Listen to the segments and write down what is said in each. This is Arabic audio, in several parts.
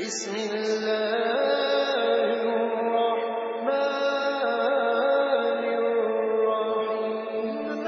بسم الله الرحمن الرحيم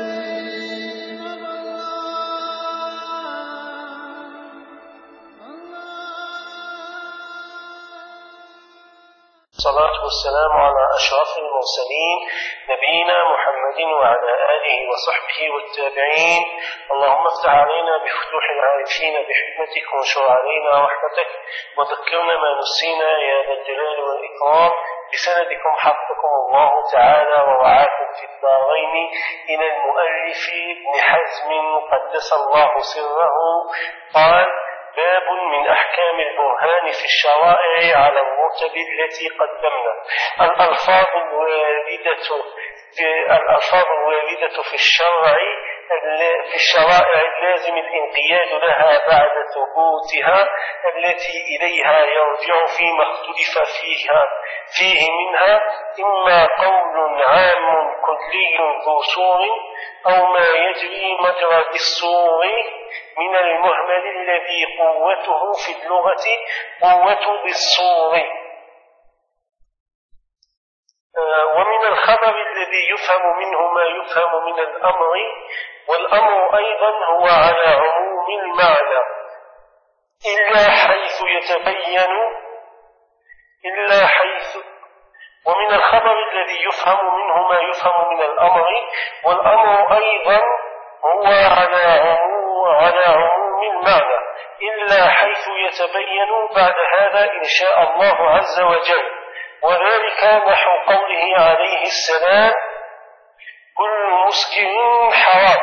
الصلاة والسلام على أشرف المرسلين نبينا محمد وعلى آله وصحبه والتابعين. اللهم افتح علينا بفتوح العارفين بحكمتك وانشر علينا رحمتك وذكرنا ما نسينا يا ذا الجلال والإكرام. بسندكم حفظكم الله تعالى ورعاكم في الدارين إلى المؤلف ابن حزم قدس الله سره قال: باب من أحكام البرهان في الشرائع على الرتب التي قدمنا. الألفاظ الواردة في الشرائع اللازم الانقياد لها بعد ثبوتها التي إليها يرجع فيما اختلف فيه منها إما قول عام كلي ذو سور أو ما يجري مجرى السور من المهمل الذي قوته في اللغة قوة بالصور. ومن الخبر الذي يفهم منه ما يفهم من الأمر، والأمر أيضا هو على عموم المعنى ومن الخبر الذي يفهم منه ما يفهم من الأمر، والأمر أيضا هو على عموم المعنى إلا حيث يتبين بعد هذا إن شاء الله عز وجل. وذلك نحو قوله عليه السلام: كل مسكر حرام.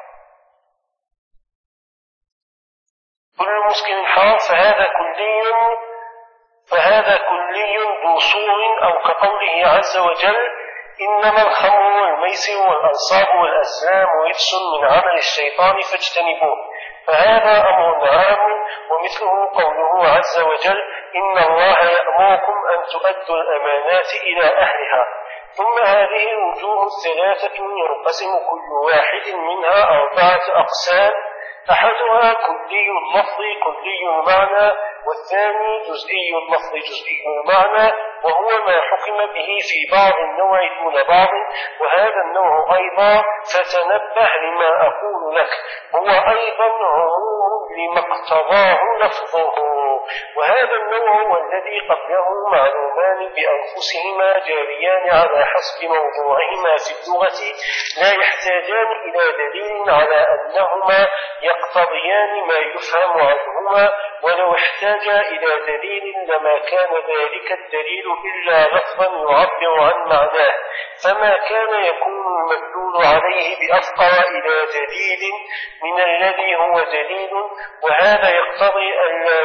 فهذا كلي ذو صور، أو كقوله عز وجل: إنما الخمر والميسر والأنصاب والأزلام رجس من عمل الشيطان فاجتنبوه. فهذا أمر عام. ومثله قوله عز وجل: إن الله يأمركم أن تؤدوا الأمانات إلى أهلها. ثم هذه الوجوه الثلاثة ينقسم كل واحد منها 4 أقسام: أحدها كلي اللفظ كلي المعنى، والثاني جزئي اللفظ جزئي المعنى، وهو ما حكم به في بعض النوع دون بعض. وهذا النوع أيضا فتنبه لما أقول لك هو أيضا عموم لما اقتضاه لفظه. وهذا النوع والذي قبله معلومان بأنفسهما جاريان على حسب موضوعهما في اللغة، لا يحتاجان إلى دليل على أنهما يقتضيان ما يفهم عنهما. ولو احتاج إلى دليل لما كان ذلك الدليل إلا لفظا يعبر عن معناه، فما كان يكون المدلول عليه بأفقر إلى دليل من الذي هو دليل. وهذا يقتضي ألا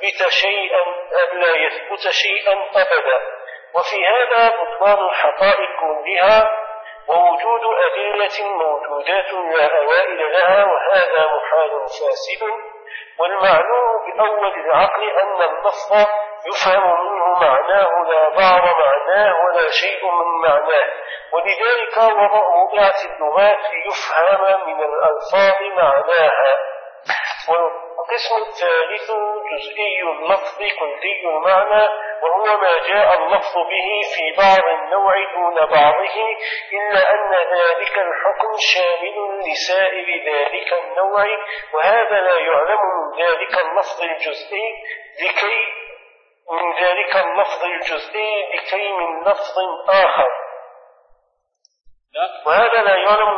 يثبت شيئا أبدا. وفي هذا بطلان الحقائق كلها ووجود أدلة موجودات لا أوائل لها، وهذا محال فاسد. والمعلوم بأول العقل أن اللفظ يفهم منه معناه لا بعض معناه ولا شيء من معناه، ولذلك وضعت اللغات ليفهم من الألفاظ معناها. والقسم الثالث جزئي اللفظ كلي المعنى، وهو ما جاء اللفظ به في بعض النوع دون بعضه، إلا أن ذلك الحكم شامل لسائر ذلك النوع. وهذا لا يعلم من ذلك اللفظ الجزئي لكي من لفظ آخر. وهذا لا يعلم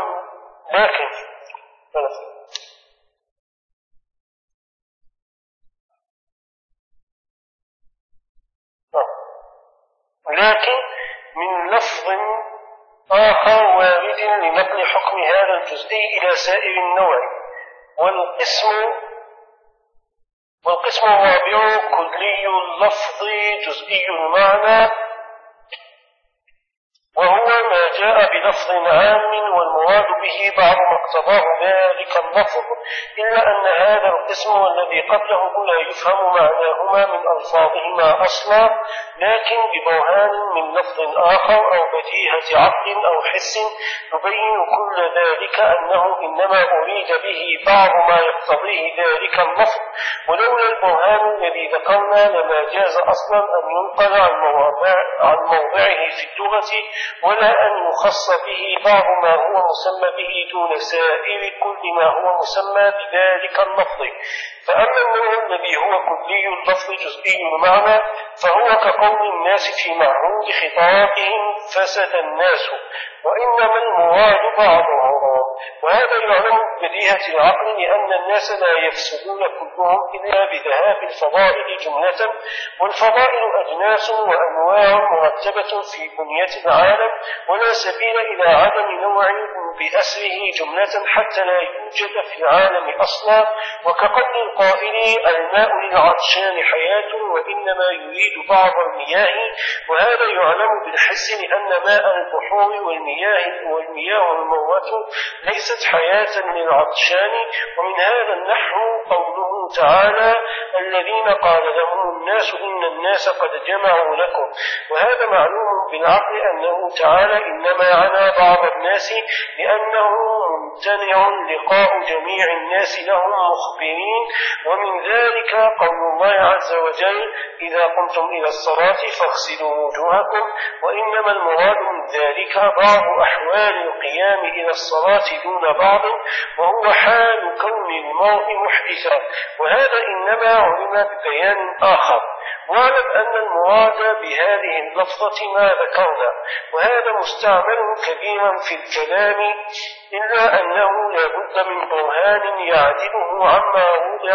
لكن من لفظ آخر وارد لنقل حكم هذا الجزئي إلى سائر النوع. والقسم الرابع كلي اللفظ جزئي المعنى، وهو ما جاء بلفظ عام والمراد به بعض ما اقتضاه ذلك اللفظ، إلا أن هذا القسم والذي قبله لا يفهم معناهما من ألفاظهما أصلا، لكن ببرهان من لفظ آخر أو بديهة عقل أو حس يبين كل ذلك أنه إنما أريد به بعض ما يقتضيه ذلك اللفظ، ولولا البرهان الذي ذكرنا لما جاز أصلا أن ينقل عن موضعه في اللغة، ولا أن يخص به بعض ما هو مسمى به دون سائر كل ما هو مسمى بذلك اللفظ. فأما النوع الذي هو كلي اللفظ جزئي المعنى فهو كقول الناس في معهود خطابهم فسد الناس، وإنما المراد بعضهم، وهذا يعلم ببديهة العقل لأن الناس لا يفسدون كلهم إلا بذهاب الفضائل جملة، والفضائل أجناس وأنواع مرتبة في بنية العالم، ولا سبيل إلى عدم نوع بأسره جملة حتى لا يوجد في العالم أصلا، وكقول القائل الماء للعطشان حياة وإنما يريد بعض المياه، وهذا يعلم بالحس لأن ماء البحور والمياه المروة ليست حياة للعطشان. ومن هذا النحو قوله تعالى الذين قال لهم الناس إن الناس قد جمعوا لكم، وهذا معلوم بالعقل أنه تعالى إنما عنى بعض الناس لأنه ممتنع لقاء جميع الناس لهم مخبرين. ومن ذلك قول الله عز وجل إذا قمتم إلى الصلاة فاغسلوا وجوهكم، وإنما المراد من ذلك بعض أحوال القيام إلى الصلاة دون بعض، وهو حال كون المرء محدثا، وهذا إنما علم ببيان آخر. واعلم أن المراد بهذه اللفظة ما ذكرنا، وهذا مستعمل كثيرا في الكلام، إلا أنه لا بد من برهان يعدله عما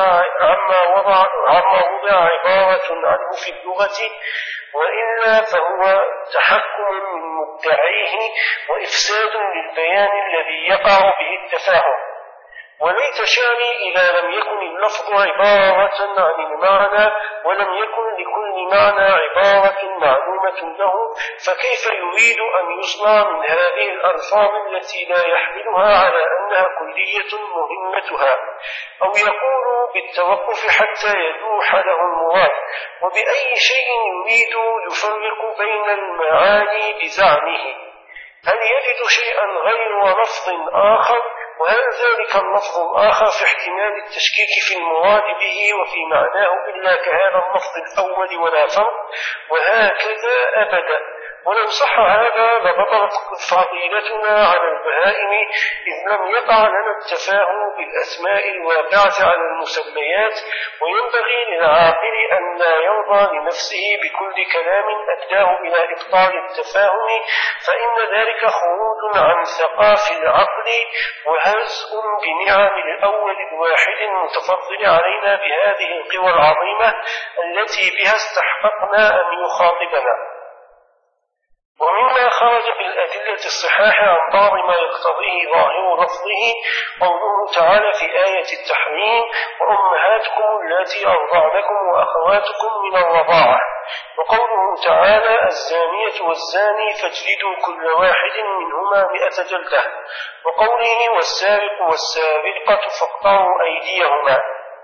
وضع عبارة عنه في اللغة، وإلا فهو تحكم من مدعيه وإفساد للبيان الذي يقع به التفاهم. وليت شعري إذا لم يكن اللفظ عبارة عن المعنى ولم يكن لكل معنى عبارة معلومة له، فكيف يريد أن يصنع من هذه الألفاظ التي لا يحملها على أنها كلية مهمتها، أو يقول بالتوقف حتى يلوح له المراد، وبأي شيء يريد يفرق بين المعاني بزعمه؟ هل يجد شيئا غير لفظ آخر؟ وهل ذلك اللفظ الآخر في احتمال التشكيك في المراد به وفي معناه إلا كهذا اللفظ الأول ولا فرق؟ وهكذا أبدا. ولو صح هذا لبطلت فضيلتنا على البهائم، إذ لم يقع لنا التفاهم بالأسماء الواقعة على المسميات، وينبغي للعاقل أن لا يرضى لنفسه بكل كلام أداه إلى إبطال التفاهم، فإن ذلك خروج عن ثقاف العقل وهزء بنعم الأول الواحد المتفضل علينا بهذه القوى العظيمة التي بها استحققنا أن يخاطبنا. ومما خرج بالأدلة الصحاح عن بعض ما يقتضيه ظاهر لفظه قوله تعالى في آية التحريم وأمهاتكم اللاتي أرضعنكم وأخواتكم من الرضاعة، وقوله تعالى الزانية والزاني فاجلدوا كل واحد منهما 100 جلدة، وقوله والسارق والسارقة فاقطعوا أيديهما،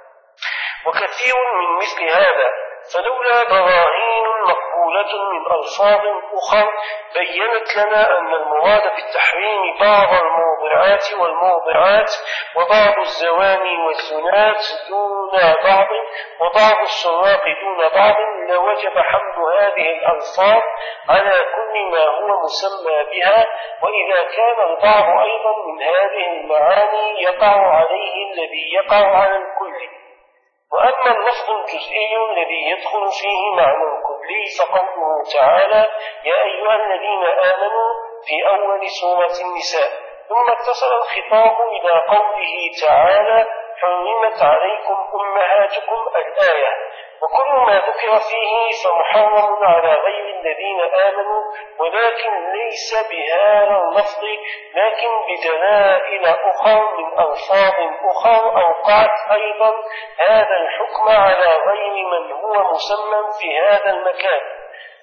وكثير من مثل هذا. فلولا براهين مقبولة من ألفاظ أخرى بيّنت لنا أن المراد بالتحريم بعض الموضعات والموضعات، وبعض الزواني والزنات دون بعض، وبعض السراق دون بعض، لوجب حمل هذه الألفاظ على كل ما هو مسمى بها، وإذا كان البعض أيضا من هذه المعاني يقع عليه الذي يقع على الكل. وأما اللفظ الجزئي الذي يدخل فيه معنى كلي فقوله تعالى يا أيها الذين آمنوا في أول سورة النساء، ثم اتصل الخطاب إلى قوله تعالى حرمت عليكم أمهاتكم الآية، وكل ما ذكر فيه فمحرم على غير الذين آمنوا، ولكن ليس بهذا اللفظ، لكن بدلائل أخرى من ألفاظ أخرى أوقعت أيضا هذا الحكم على غير من هو مسمى في هذا المكان.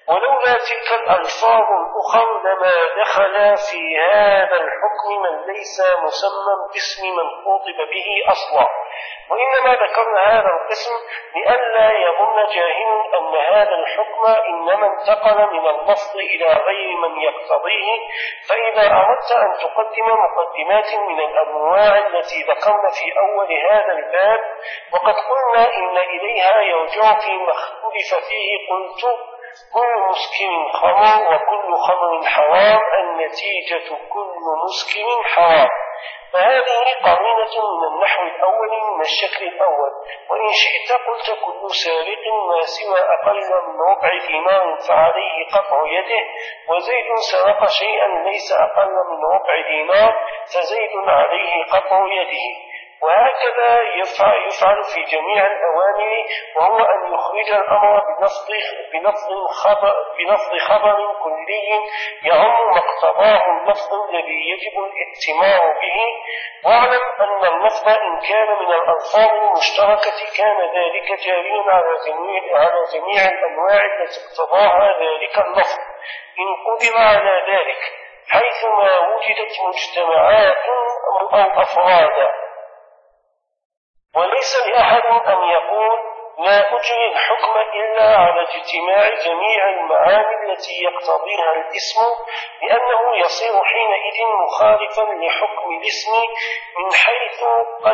ولولا تلك الألفاظ الأخر لما دخل في هذا الحكم من ليس مسمى باسم من خُطب به أصلا، وإنما ذكرنا هذا القسم لئلا يظن جاهل أن هذا الحكم إنما انتقل من اللفظ إلى غير من يقتضيه. فإذا أردت أن تقدم مقدمات من الأنواع التي ذكرنا في أول هذا الباب، وقد قلنا إن إليها يرجع فيما اختلف فيه، قلت: كل مسكر خمر وكل خمر حرام، النتيجة كل مسكر حرام. فهذه قرينة من النحو الأول من الشكل الأول. وإن شئت قلت: كل سارق ما سوى أقل من ربع دينار فعليه قطع يده، وزيد سرق شيئا ليس أقل من ربع دينار فزيد عليه قطع يده. وهكذا يفعل في جميع الأوامر، وهو أن يخرج الأمر بلفظ خبر كلي يعم ما اقتضاه اللفظ الذي يجب الائتمار به. واعلم أن اللفظ إن كان من الألفاظ المشتركة كان ذلك جاريا على جميع الأنواع التي اقتضاها ذلك اللفظ إن قدر على ذلك، حيثما وجدت مجتمعات أو أفرادا. وليس لأحد أن يقول: لا أجري الحكم إلا على اجتماع جميع المعاني التي يقتضيها الاسم، لأنه يصير حينئذ مخالفا لحكم الاسم من حيث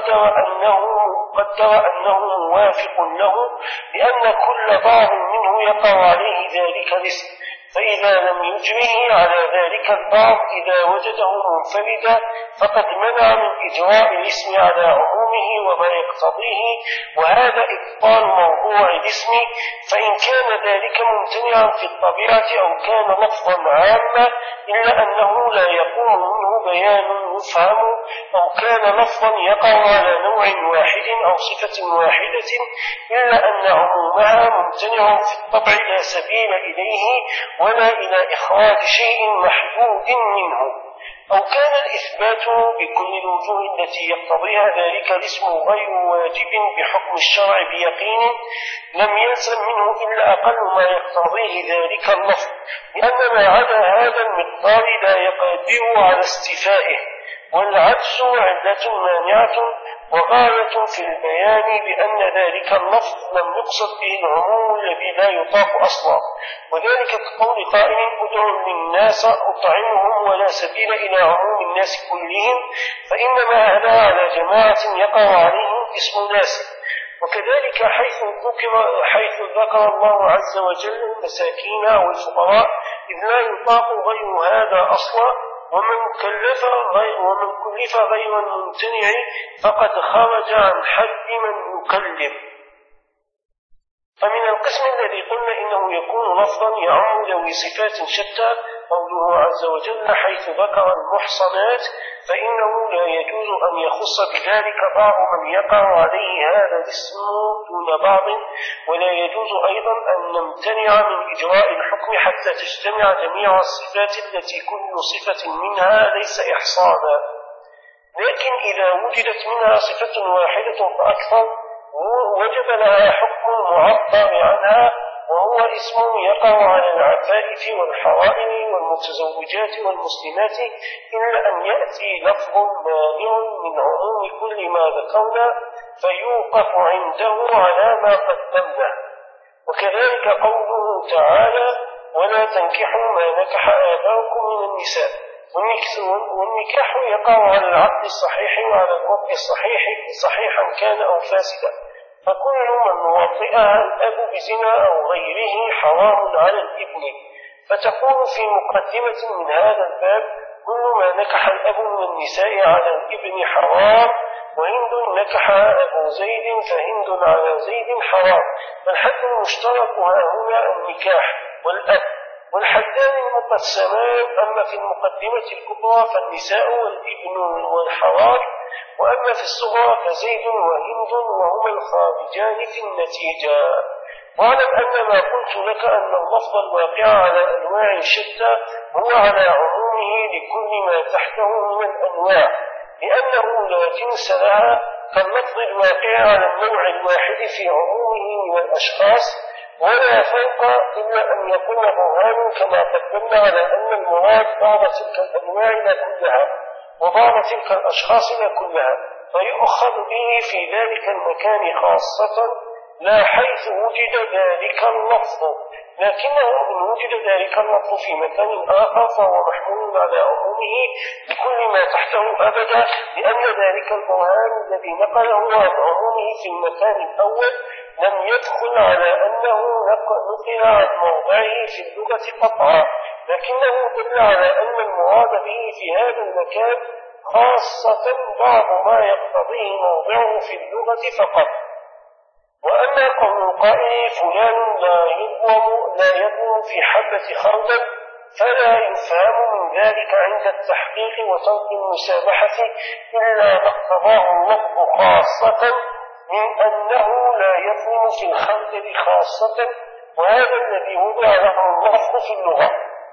قدر أنه موافق له، لأن كل بعض منه يقع عليه ذلك الاسم. فإذا لم يجره على ذلك البعض إذا وجده منفردا فقد منع من إجراء الاسم على عمومه وما يقتضيه، وهذا إبطال موضوع الاسم. فإن كان ذلك ممتنعا في الطبيعة أو كان لفظا عاما إلا أنه لا يقوم منه بيان يفهم، أو كان لفظا يقع على نوع واحد أو صفة واحدة إلا أن عمومها ممتنع في الطبع لا سبيل إليه ولا إلى إخراج شيء محدود منه، أو كان الإثبات بكل الوجوه التي يقتضيها ذلك الاسم غير واجب بحكم الشرع بيقين، لم يلزم منه إلا أقل ما يقتضيه ذلك اللفظ، لأن ما عدا هذا المقدار لا يقدر على استيفائه، والعجز علة مانعة وغاية في البيان بأن ذلك اللفظ لم يقصد به العموم الذي لا يطاق أصلا، وذلك كقول قائل: ادعوا للناس أطعمهم، ولا سبيل إلى عموم الناس كلهم، فإنما هذا على جماعة يقع عليهم اسم ناس. وكذلك حيث ذكر الله عز وجل المساكين والفقراء، إذ لا يطاق غير هذا أصلا، ومن كلف غير الممتنع فقد خرج عن حد من يكلف. فمن القسم الذي قلنا إنه يكون لفظا يعم ذوي صفات شتى قوله عز وجل: حيث ذكر المحصنات، فإنه لا يجوز أن يخص بذلك بعض من يقع عليه هذا الاسم دون بعض، ولا يجوز أيضا أن نمتنع من إجراء الحكم حتى تجتمع جميع الصفات التي كل صفة منها ليس إحصانا. لكن إذا وجدت منها صفة واحدة فأكثر وجب لها حكم معبر عنها، وهو اسم يقع على العفائف والحرائم والمتزوجات والمسلمات، إلا أن يأتي لفظ مانع من عموم كل ما ذكرنا فيوقف عنده على ما قدمنا. وكذلك قوله تعالى: ولا تنكحوا ما نكح آباؤكم من النساء، والنكاح يقع على العقد الصحيح وعلى الوضع الصحيح صحيحا كان أو فاسدا، فكل من وطئها الأب بزنا أو غيره حرام على الابن. فتقول في مقدمة من هذا الباب: كل ما نكح الأب من النساء على الابن حرام، وهند نكح أبو زيد فهند على زيد حرام. فالحد المشترك هنا النكاح والأب، والحدان المقسمان. أما في المقدمة الكبرى فالنساء والابن والحرام، وأما في الصغرى فزيد وهند وهما الخارجان في النتيجة. واعلم أن ما قلت لك أن اللفظ الواقع على أنواع شتى هو على عمومه لكل ما تحته من الأنواع، لأنه لا جنس لها كاللفظ الواقع على النوع الواحد في عمومه من الأشخاص، ولا فرق إلا أن يكون برهان كما قدمنا على أن المراد بعض تلك الأنواع لا كلها وبعض تلك الأشخاص لا كلها، فيؤخذ به في ذلك المكان خاصة لا حيث وجد ذلك اللفظ، لكنه إن وجد ذلك اللفظ في مكان آخر فهو محمول على عمومه بكل ما تحته أبدا، لأن ذلك البرهان الذي نقله عن عمومه في المكان الأول لم يدخل على أنه نقل عن موضعه في اللغة قطعا، لكنه دل على أن المراد به في هذا المكان خاصة بعض ما يقتضيه موضعه في اللغة فقط. وأما قول القائل فلان لا يظلم في حبة خردل فلا يفهم من ذلك عند التحقيق وترك المسامحة إلا ما اقتضاه اللفظ خاصة من أنه لا يظلم في الخردل خاصة، وهذا الذي وضع له اللفظ في اللغة.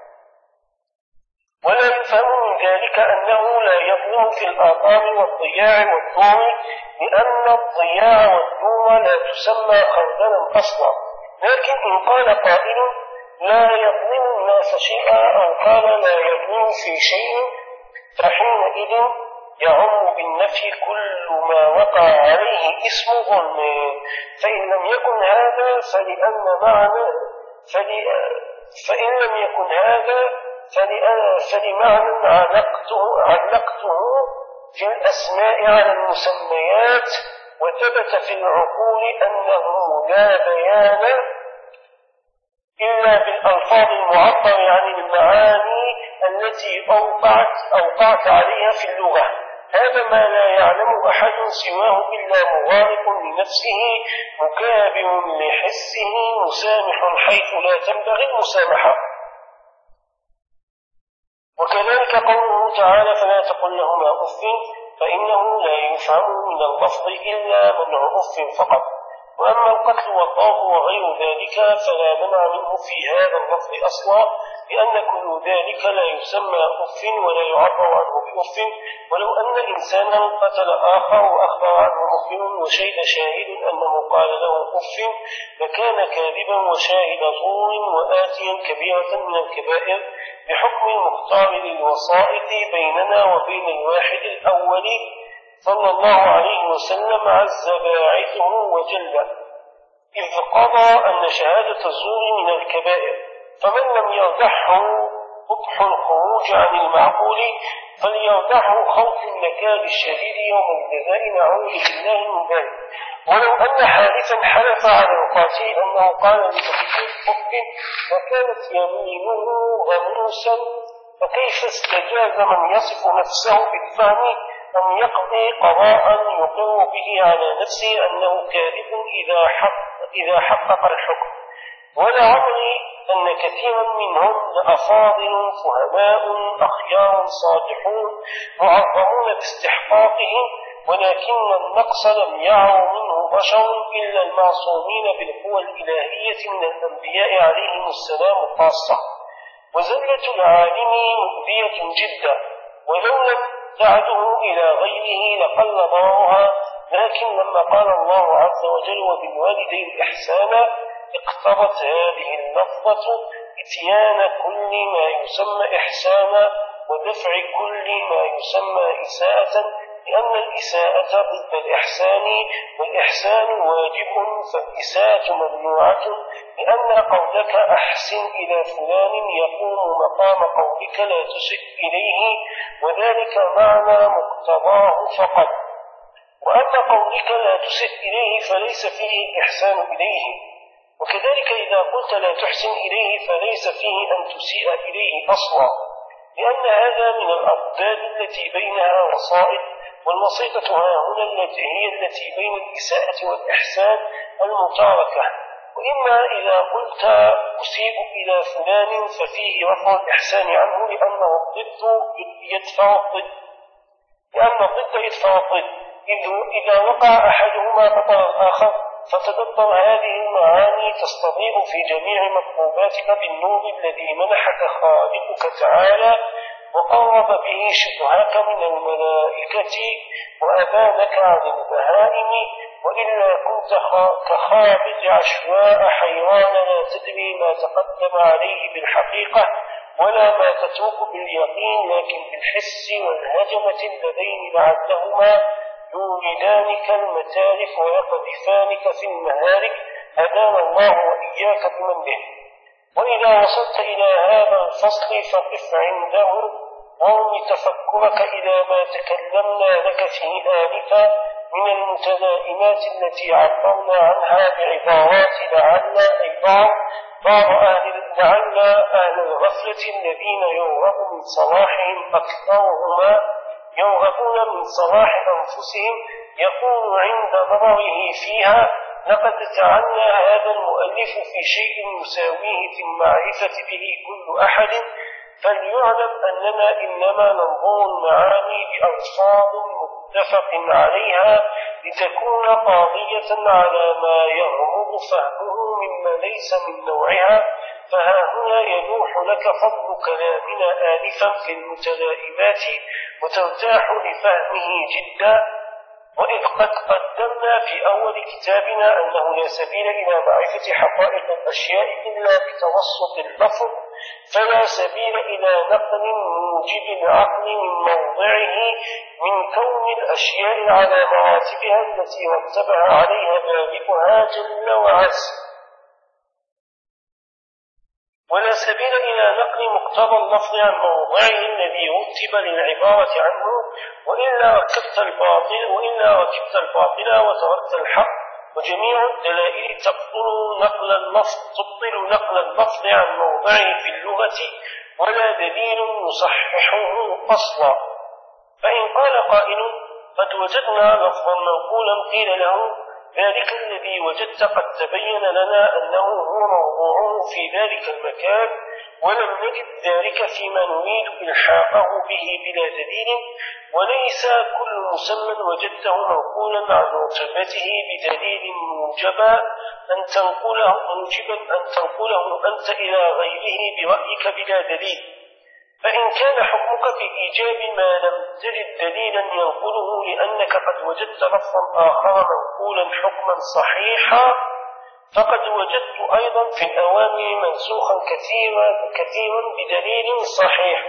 ولا يفهم من ذلك أنه لا يظلم في الآطام والضياع والدوم، لأن الضياع والدوم لا تسمى خردلا أصلا، لكن إن قال قائل لا يظلم الناس شيئا أو قال لا يظلم في شيء فحينئذ يعم بالنفي كل ما وقع عليه اسم ظلم، فإن لم يكن هذا فإن لم يكن هذا فلمعنى علقته في الأسماء على المسميات، وثبت في العقول أنه لا بيان إلا بالألفاظ المعبر عن المعاني التي أوقعت عليها في اللغة. هذا ما لا يعلم أحد سواه إلا مغالق لنفسه مكابر لحسه مسامح حيث لا تنبغي المسامحة. وكذلك قوله تعالى فلا تقل لهما أف فإنه لا يفهم من اللفظ إلا منع أف فقط، وأما القتل والضرب وغير ذلك فلا منع منه في هذا اللفظ أصلا، لأن كل ذلك لا يسمى أف ولا يعبر عنه بأف، ولو أن إنسانا قتل آخر وأخبر عنه مخبر وشهد شاهد أنه قال له أف لكان كاذبا وشاهد زور وآتيا كبيرة من الكبائر بحكم المختار للوسائط بيننا وبين الواحد الأول صلى الله عليه وسلم عز باعثه وجل، إذ قضى أن شهادة الزور من الكبائر، فمن لم يرجحه قبح الخروج عن المعقول فليرجحه خوف النكال الشديد يوم الجزاء نعوذ بالله من ذلك. ولو أن حالفا حلف على القاتل أنه قال لمقتول أف وكانت يمينه غموسا، فكيف استجاز من يصف نفسه بالفهم أن يقضي قضاء يقر به على نفسه أنه كاذب إذا حقق الحكم؟ ولعمري أن كثيرا منهم لأفاضل فهماء أخيار صالحون معظمون باستحقاقهم، ولكن النقص لم يعر منه بشر إلا المعصومين بالقوى الإلهية من الأنبياء عليهم السلام خاصة. وزلة العالم مؤذية جدا، ولو لم تعده إلى غيره لقل ضررها، لكن لما قال الله عز وجل وبالوالدين إحسانا اقتضت هذه اللفظة إتيان كل ما يسمى إحسانا ودفع كل ما يسمى إساءة، لأن الإساءة ضد الإحسان والإحسان واجب فالإساءة ممنوعة، لأن قولك أحسن إلى فلان يقوم مقام قولك لا تسئ إليه، وذلك معنى مقتضاه فقط. وأما قولك لا تسئ إليه فليس فيه الإحسان إليه، وكذلك إذا قلت لا تحسن إليه فليس فيه أن تسيء إليه أصلا، لأن هذا من الأضداد التي بينها وسائط، والوسيطة هنا التي بين الإساءة والإحسان المتاركة. وإما إذا قلت أسيء إلى فلان ففيه رفع الإحسان عنه، لأنه الضد يدفع الضد، إذا وقع أحدهما بطل الآخر، فتدبر هذه المعاني تستضيء في جميع مطلوباتك بالنور الذي منحك خالقك تعالى، وقرب به شبهك من الملائكة وأبانك عن البهائم، وإلا كنت كخابط عشواء حيران لا تدري ما تقدم عليه بالحقيقة ولا ما تترك باليقين، لكن بالحس والهجمة اللذين لعلهما يوردانك المتارك ويقذفانك في المهالك، هدانا الله وإياك بمن به. وإذا وصلت إلى هذا الفصل فقف عنده وارم تفكرك إلى ما تكلمنا لك فيه آنفا من المتلائمات التي عبرنا عنها بعبارات لعل أهل الغفلة الذين يرغبون من صلاح أنفسهم يقول عند نظره فيها: لقد جعلنا هذا المؤلف في شيء يساويه في المعرفة به كل أحد، فليعلم أننا إنما ننظر المعاني بألفاظ متفق عليها لتكون قاضية على ما يغمض فهمه مما ليس من نوعها. فها هنا يلوح لك فضل كلامنا آنفا في المتلائمات وترتاح لفهمه جدا. وإذ قد قدمنا في أول كتابنا أنه لا سبيل إلى معرفة حقائق الأشياء إلا بتوسط اللفظ، فلا سبيل إلى نقل موجب العقل من موضعه من كون الأشياء على مراتبها التي رتبها عليها بارئها جل وعز، ولا سبيل إلى نقل مقتضى اللفظ عن موضعه الذي رتب للعبارة عنه، وإلا ركبت الباطل وتركت الحق، وجميع الدلائل تبطل نقل اللفظ عن موضعه في اللغة، ولا دليل يصححه أصلا. فإن قال قائل: قد وجدنا لفظا منقولا، قيل له: ذلك الذي وجدت قد تبين لنا أنه هو موضوعه في ذلك المكان، ولم نجد ذلك فيما نريد إلحاقه به بلا دليل، وليس كل مسمى وجدته منقولا عن رتبته بدليل موجبا أن تنقله أنت إلى غيره برأيك بلا دليل. فإن كان حكمك بإيجاب ما لم تجد دليلا ينقله لأنك قد وجدت لفظا آخر منقولا حكما صحيحا، فقد وجدت أيضا في الأوامر منسوخا كثيرا بدليل صحيح.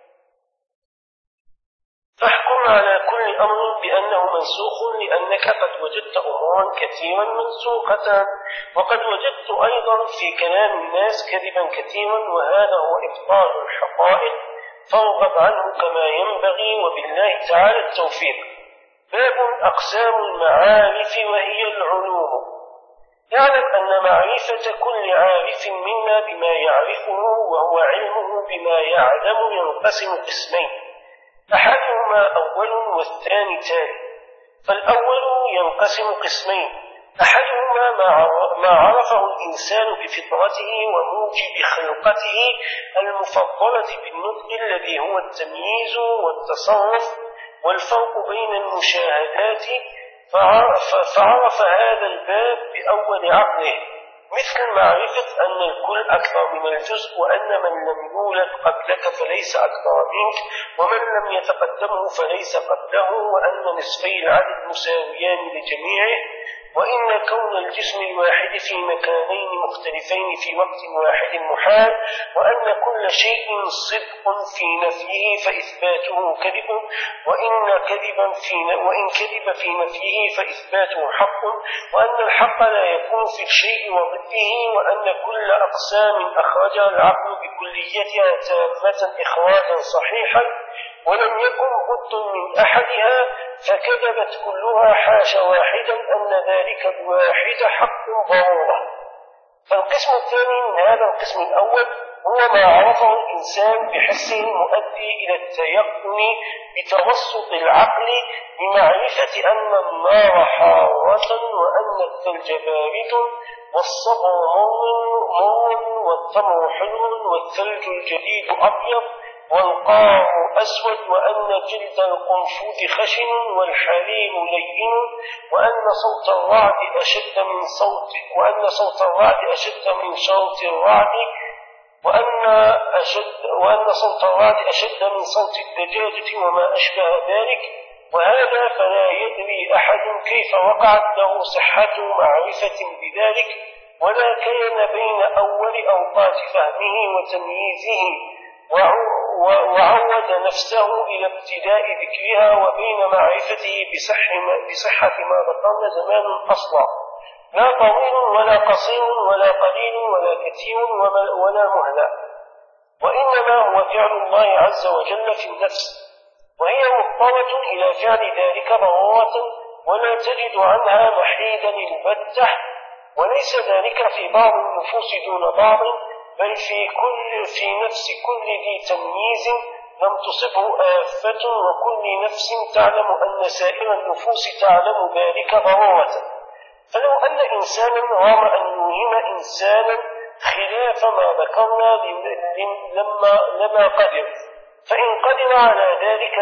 فاحكم على كل أمر بأنه منسوخ لأنك قد وجدت أمورا كثيرا منسوخة، وقد وجدت أيضا في كلام الناس كذبا كثيرا، وهذا هو إبطال الحقائق، فارغب عنه كما ينبغي، وبالله تعالى التوفيق. باب أقسام المعارف وهي العلوم. يعلم أن معرفة كل عارف منا بما يعرفه وهو علمه بما يعلم ينقسم قسمين، أحدهما أول والثاني تالي. فالأول ينقسم قسمين: أحدهما ما عرفه الإنسان بفطرته وموجب خلقته المفضلة بالنطق الذي هو التمييز والتصرف والفرق بين المشاهدات، فعرف هذا الباب بأول عقله، مثل معرفة أن الكل أكثر من الجزء، وأن من لم يولد قبلك فليس أكثر منك، ومن لم يتقدمه فليس قبله، وأن نصفي العدد مساويان لجميعه، وإن كون الجسم الواحد في مكانين مختلفين في وقت واحد محال، وأن كل شيء صدق في نفيه فإثباته كذب، وإن كذب في نفيه فإثباته حق، وأن الحق لا يكون في الشيء وضده، وأن كل أقسام أخرجها العقل بكليتها تامة إخراجا صحيحا، ولم يكن بد من أحدها فكذبت كلها حاشا واحدا أن ذلك الواحد حق ضرورة. فالقسم الثاني من هذا القسم الأول هو ما عرفه الإنسان بحسه المؤدي إلى التيقن بتوسط العقل بمعرفة أن النار حارة، وأن الثلج بارد، والصبر مر، والتمر حلو، والثلج الجديد أبيض، والقاع أسود، وأن جلد القنفذ خشن، والحليم لين، وأن صوت الرعد أشد من صوت الرعد، وأن صوت الرعد أشد من صوت الدجاجة وما أشبه ذلك، وهذا فلا يدري أحد كيف وقعت له صحة معرفة بذلك، ولا كان بين أول أوقات فهمه وتمييزه وعود نفسه إلى ابتداء ذكرها وبين معرفته بصحة ما ذكرنا زمان أصلا، لا طويل ولا قصير ولا قليل ولا كثير ولا مهلة، وإنما هو فعل الله عز وجل في النفس، وهي مضطرة إلى فعل ذلك ضرورة، ولا تجد عنها محيدا البتة، وليس ذلك في بعض النفوس دون بعض، بل في نفس كل ذي تمييز لم تصبه آفة، وكل نفس تعلم أن سائر النفوس تعلم ذلك ضرورة. فلو أن إنسانا رام أن يوهم إنسانا خلاف ما ذكرنا لما قدر، فإن قدر على ذلك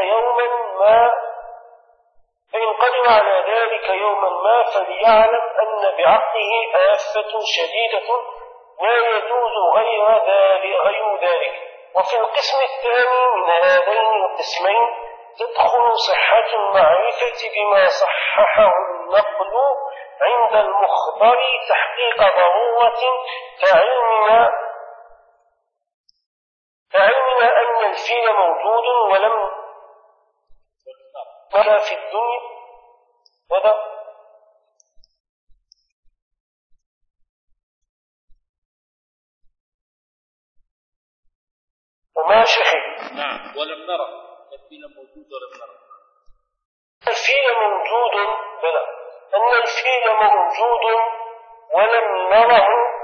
يوما ما فليعلم أن بعقله آفة شديدة لا يجوز غير ذلك. وفي القسم الثاني من هذين القسمين تدخل صحة المعرفة بما صححه النقل عند المخبر تحقيق ضرورة كعلمنا أن الفيل موجود ولم نرى في الدنيا وما شهد. نعم، ولم نرى الفيل موجود ولم نرى. الفيل موجود، بلى أن الفيل موجود ولم نره،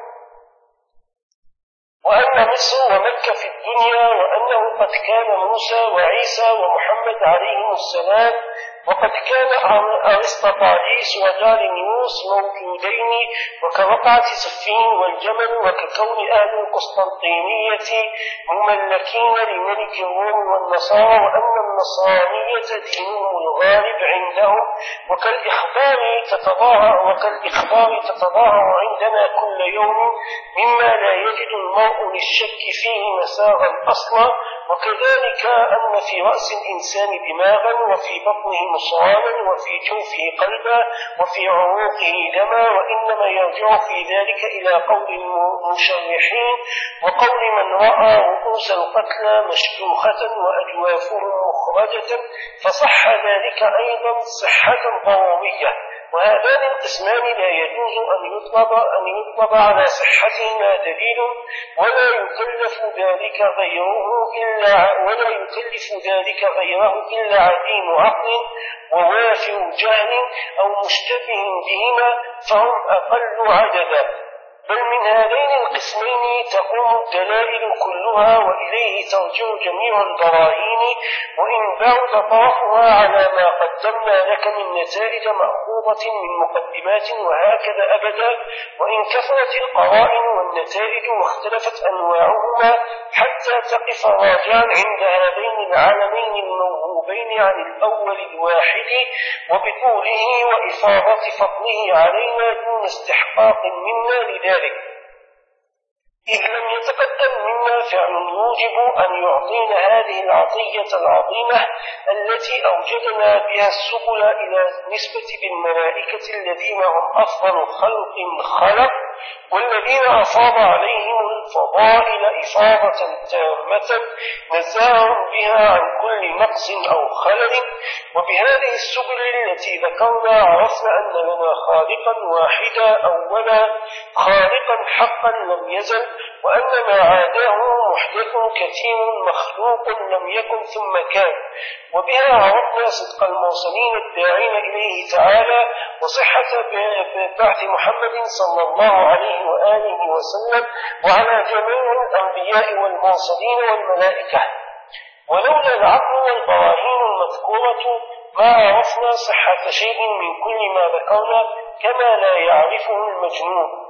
وأن مصر ومكة في الدنيا، وأنه قد كان موسى وعيسى ومحمد عليهم السلام، وقد كان أرسطاطاليس وداريوس موجودين، وكوقعة صفين والجمل، وككون أهل القسطنطينية مملكين لملك الروم والنصارى، وأن النصرانية دينهم الغالب عندهم، وكالإخبار تتظاهر عندنا كل يوم مما لا يجد المرء للشك فيه مساغا أصلا. وكذلك أن في رأس الإنسان دماغا، وفي بطنه مصرانا، وفي جوفه قلبا، وفي عروقه دما، وإنما يرجع في ذلك إلى قول المشرحين وقول من رأى رؤوس القتلى مشدوخة وأجوافهم مخرجة، فصح ذلك أيضا صحة ضرورية. وهذان القسمان لا يجوز أن يطلب على صحتهما دليل، ولا يكلف ذلك غيره إلا عديم عقل ووافر جهل أو مشتبه بهما، فهم أقل عددا. بل من هذين القسمين تقوم الدلائل كلها، وإليه ترجع جميع البراهين، وإن بعد طرفها على ما قدمنا لك من نتائج مأخوذة من مقدمات، وهكذا أبدا. وإن كثرت القرائن والنتائج واختلفت أنواعهما حتى تقف راجعا عند هذين العالمين الموهوبين عن الأول الواحد، وبطوله وإفاضة فضله علينا دون استحقاق منا لذلك، إذ لم يتقدم منا فعل يوجب أن يعطينا هذه العطية العظيمة التي أوجدنا بها السبل إلى نسبة بالملائكة الذين هم أفضل خلق خلق، والذين أفاض عليهم الفضائل إفاضة تامة نزاهم بها عن كل نقص أو خلل. وبهذه السبل التي ذكرنا عرفنا أن لنا خالقا واحدا أولا، خالقا حقا لم يزل، وأن ما عاداه محدث كثير مخلوق لم يكن ثم كان. وبها عرفنا صدق المرسلين الداعين إليه تعالى، وصحة بعث محمد صلى الله عليه وآله وسلم وعلى جميع الأنبياء والمرسلين والملائكة. ولولا العقل والبراهين المذكورة ما عرفنا صحة شيء من كل ما ذكرنا، كما لا يعرفه المجنون.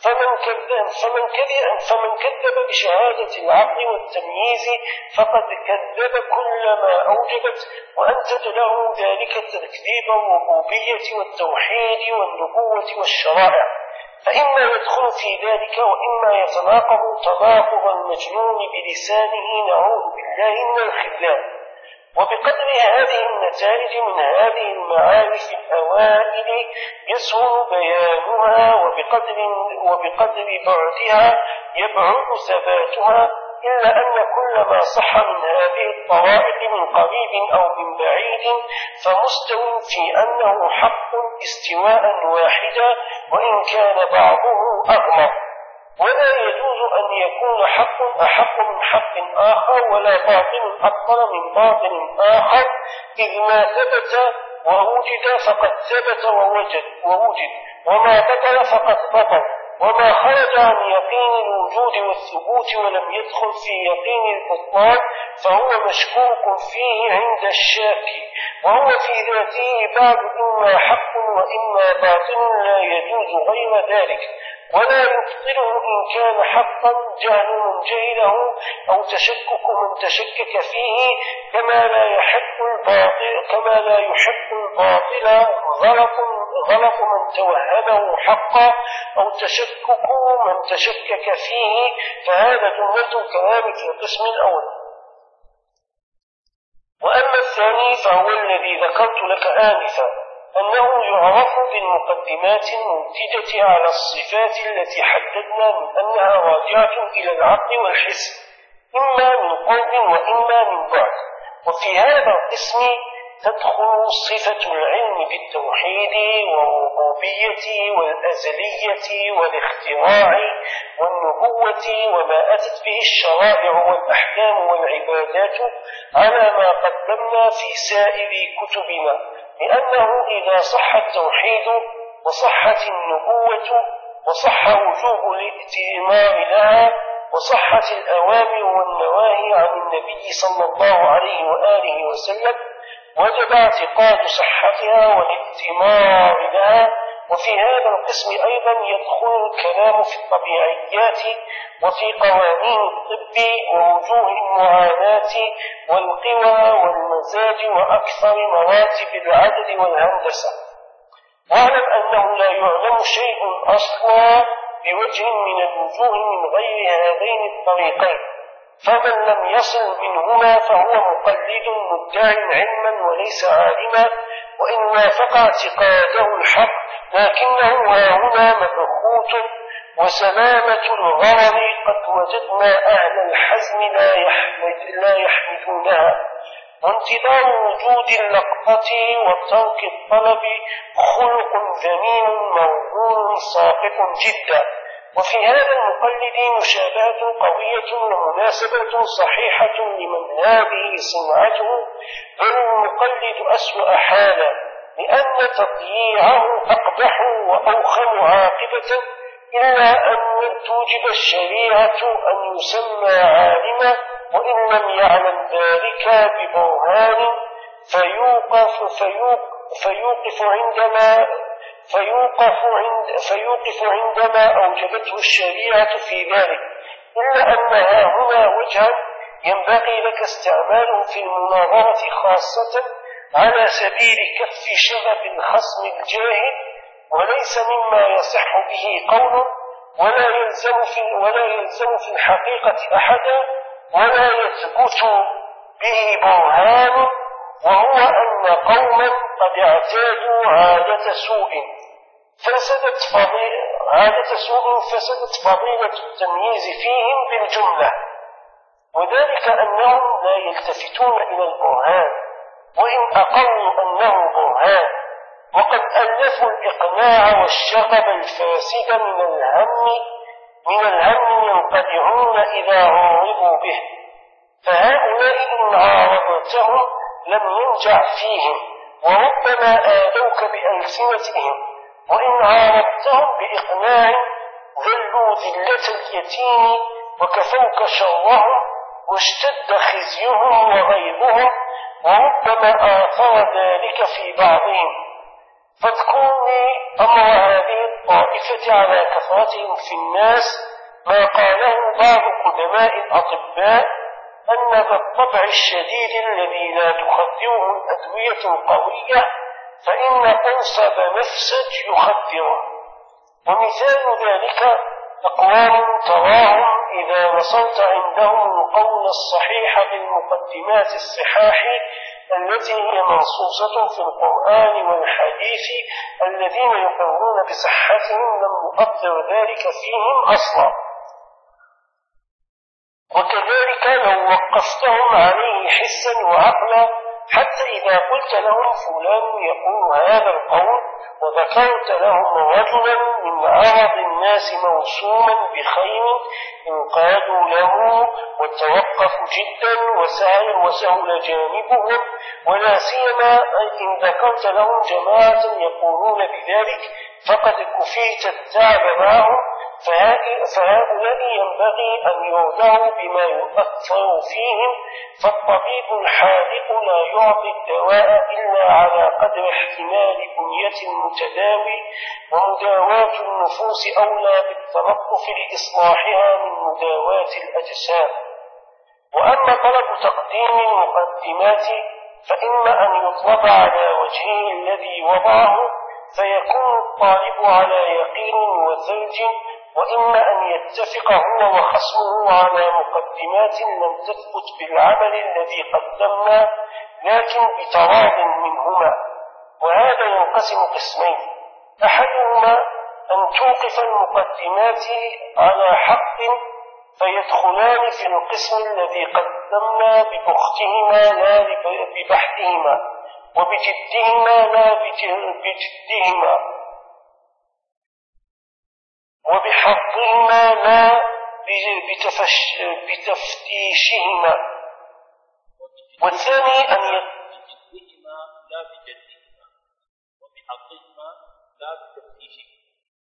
فمن كذب بشهادة العقل والتمييز فقد كذب كل ما أوجبت، وأنتج له ذلك تكذيب الربوبية والتوحيد والنبوة والشرائع. فإما يدخل في ذلك وإما يتناقض تناقض المجنون بلسانه نعوذ بالله من الخذلان. وبقدر هذه النتائج من هذه المعارف الأوائل يسهل بيانها، وبقدر بعدها يبعد ثباتها، إلا أن كل ما صح من هذه الطرائق من قريب أو من بعيد فمستو في أنه حق استواء واحدا، وإن كان بعضه أغمر. ولا يجوز أن يكون حق أحق من حق آخر، ولا باطل أبطل من باطل آخر، إذ ما ثبت ووجد فقد ثبت ووجد، وما بطل فقد بطل، وما خرج عن يقين الوجود والثبوت ولم يدخل في يقين البطلان فهو مشكوك فيه عند الشاك، وهو في ذاته بعد إما حق وإما باطل، لا يجوز غير ذلك. ولا يبطله إن كان حقا جهل من جهله أو تشكك من تشكك فيه، كما لا يحق الباطل غلط من توهمه حقا أو تشكك من تشكك فيه، فهذا جملة كلام في القسم الأول. وأما الثاني فهو الذي ذكرت لك آنفا، أنه يعرف بالمقدمات المنتجة على الصفات التي حددنا من أنها راجعة إلى العقل والحس، إما من قرب وإما من بعد. وفي هذا القسم تدخل صفة العلم بالتوحيد والربوبية والأزلية والاختراع والنبوة وما أتت به الشرائع والأحكام والعبادات على ما قدمنا في سائر كتبنا، لأنه إذا صح التوحيد وصحت النبوة وصح وجوب الائتمار لها وصحت الأوامر والنواهي عن النبي صلى الله عليه وآله وسلم، وجب اعتقاد صحتها والائتمار لها. وفي هذا القسم أيضا يدخل الكلام في الطبيعيات وفي قوانين الطب ووجوه المعاناة والقوى والمزاج وأكثر مراتب العدل والهندسة. واعلم أنه لا يعلم شيء أصلا بوجه من الوجوه من غير هذين الطريقين، فمن لم يصل منهما فهو مقلد مدعي علما وليس عالما، وإن وافق اعتقاده الحق لكنه هاهنا مبخوت. وسلامة الغرض قد وجدنا أهل الحزم لا يحمدونها، وانتظار وجود اللقطة وترك الطلب خلق ذميم موضوع ساقط جدا. وفي هذا المقلد مشابهة قوية ومناسبة صحيحة لمن هذه صنعته، بل المقلد أسوأ حالا، لأن تضييعه أقبح وأوخم عاقبة، إلا أن توجب الشريعة أن يسمى عالما، وإن لم يعلم ذلك ببرهان فيوقف عندما أوجبته الشريعة في ذلك. إلا أنها هنا وجها ينبغي لك استعماله في المناظرة، خاصة على سبيل كف شغب الخصم الجاهل، وليس مما يصح به قول ولا يلزم في الحقيقة أحدا ولا يثبت به برهان، وهو أن قوما قد اعتادوا عادة سوء فسدت فضيلة التمييز فيهم بالجملة، وذلك أنهم لا يلتفتون إلى البرهان وإن أقروا أنه برهان، وقد ألفوا الإقناع والشغب الفاسد من الهم ينقطعون إذا عارضوا به، فهؤلاء إن عارضتهم لم ينجع فيهم، وربما آذوك بألسنتهم، وإن عارضتهم بإقناع ذلوا ذلة اليتيم وكفوك شرهم واشتد خزيهم وغيظهم، وربما آثر ذلك في بعضهم. فاذكرني أمر هذه الطائفة على كثرتهم في الناس ما قاله بعض قدماء الأطباء، أن ذا الطبع الشديد الذي لا تخدره الأدوية القوية فإن أنصب مفسد يخدره. ومثال ذلك أقوام تراهم إذا نصرت عندهم القول الصحيح بالمقدمات الصحاح التي هي منصوصة في القرآن والحديث الذين يقرون بصحتهم لم يؤثر ذلك فيهم أصلا. وكذلك لو وقفتهم عليه حسا وعقلا حتى إذا قلت لهم فلان يقول هذا القول وذكرت لهم رجلا من أعرض الناس موسوما بخير انقادوا له وتوقفوا جدا وسهل جانبهم، ولا سيما إن ذكرت لهم جماعة يقولون بذلك فقد كفيت التعب معهم، فهؤلاء ينبغي أن يوضعوا بما يؤثر فيهم، فالطبيب الحاذق لا يعطي الدواء إلا على قدر احتمال بنية المتداوي، ومداواة النفوس أولى بالتلطف لإصلاحها من مداواة الأجسام. وأما طلب تقديم المقدمات فإما أن يطلب على وجهه الذي وضعه فيكون الطالب على يقين وثلج، وإما أن يتفق هو وخصمه على مقدمات لم تثبت بالعمل الذي قدمنا لكن بتراض منهما. وهذا ينقسم قسمين: أحدهما أن توقف المقدمات على حق فيدخلان في القسم الذي قدمنا ببختهما لا ببحثهما، وبجدهما لا بجدهما، وبحظهما لا بتفتيشهما. والثاني أن بجدهما لا بجدهما وبحظهما لا بتفتيشهما.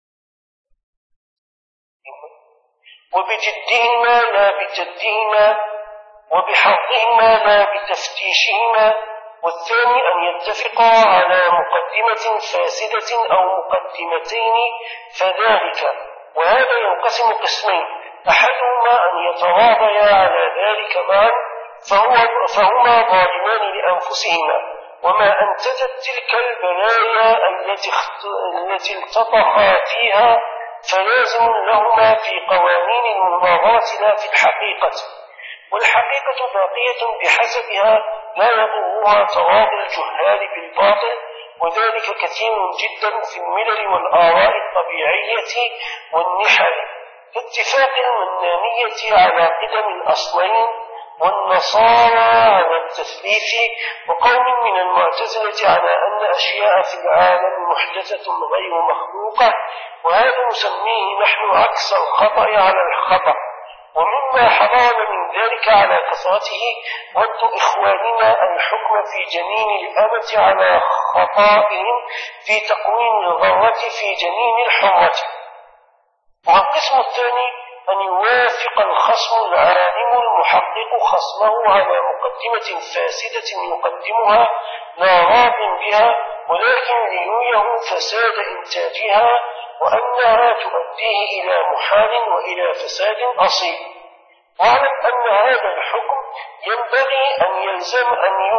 وبجدهما لا بجدهما وبحظهما لا بتفتيشهما. والثاني أن يتفقا على مقدمة فاسدة أو مقدمتين فذلك. وهذا ينقسم قسمين: أحدهما أن يتراضيا على ذلك معا فهما ظالمان لأنفسهما، وما أنتجت تلك البلايا التي التطخا فيها فلازم لهما في قوانين المناظرة لا في الحقيقة، والحقيقة باقية بحسبها لا يضرها تراضي الجهال بالباطل، وذلك كثير جدا في الملل والآراء الطبيعية والنحل، باتفاق المنانية على قدم الأصلين والنصارى على التثليث، وقوم من المعتزلة على أن أشياء في العالم محدثة غير مخلوقة، وهذا نسميه نحن عكس الخطأ على الخطأ. ومما حضرنا من ذلك على كثرته ود إخواننا الحكم في جنين الأمة على خطائهم في تقويم الغرة في جنين الحرة. والقسم الثاني أن يوافق الخصم العالم المحقق خصمه على مقدمة فاسدة يقدمها لا راض بها، ولكن ليريه فساد إنتاجها وأنها تؤديه إلى محال وإلى فساد أصيل. واعلم أن هذا الحكم ينبغي أن يلزم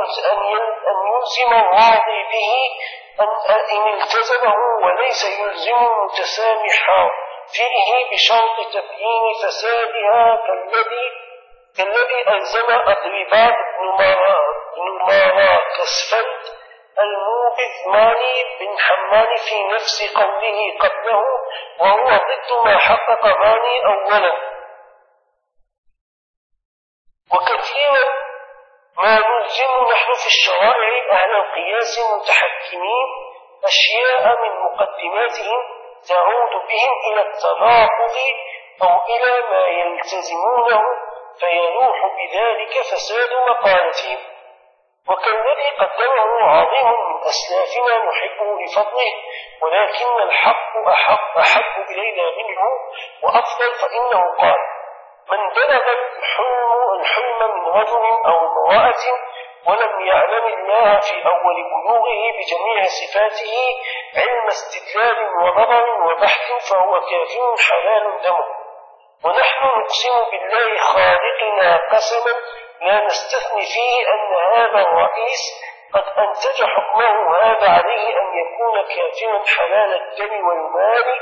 الراضي به إن التزمه، وليس يلزم المتسامح فيه بشرط تبيين فسادها كالذي ألزم أضرباد بن ماراكسفلد الموبذماني بن حمان في نفس قوله قبله، وهو ضد ما حقق ماني أولا. وكثيرا ما نلزم نحن في الشرائع أهل القياس المتحكمين أشياء من مقدماتهم تعود بهم إلى التناقض أو إلى ما يلتزمونه، فيلوح بذلك فساد مقالتهم. وكالذي قدمه عظيم من أسلافنا نحبه لفضله، ولكن الحق أحب إلينا منه وأفضل، فإنه قال: من بلغ الحلم من رجل أو امرأة ولم يعلم الله في أول بلوغه بجميع صفاته علم استدلال ونظر وبحث فهو كافر حلال دمه. ونحن نقسم بالله خالقنا قسما لا نستثني فيه أن هذا الرئيس قد أنتج حكمه هذا عليه أن يكون كافرا حلال الدم والمال،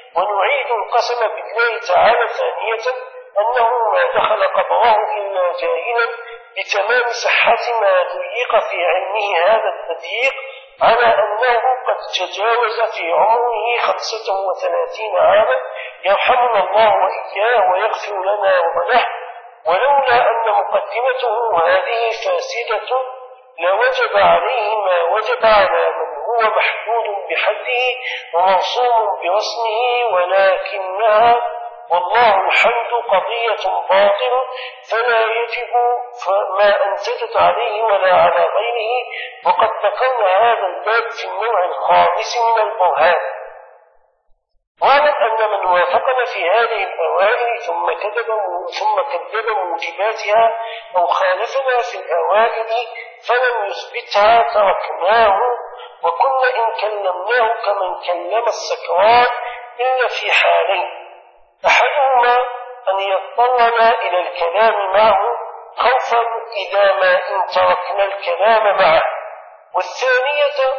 ونعيد القسم بالله تعالى ثانية أنه ما دخل قبره إلا جاهلا بتمام صحة ما ضيق في علمه هذا التضييق، على أنه قد تجاوز في عمره 35 عاما، يرحمنا الله وإياه ويغفر لنا وله. ولولا أن مقدمته هذه فاسدة لوجب عليه ما وجب على من هو محدود بحده وموصوم برسمه، ولكنها والله الحمد قضية باطلة فلا يجب ما أنتجت عليه ولا على غيره. وقد ذكرنا هذا الباب في النوع الخامس من البرهان. واعلم أن من وافقنا في هذه الأوائل ثم كذب موجباتها أو خالفنا في الأوائل فلم يثبتها تركناه، وكنا إن كلمناه كمن كلم السكران إلا في حالين: أحدهما أن يضطرنا إلى الكلام معه خوفا إذا ما إن تركنا الكلام معه، والثانية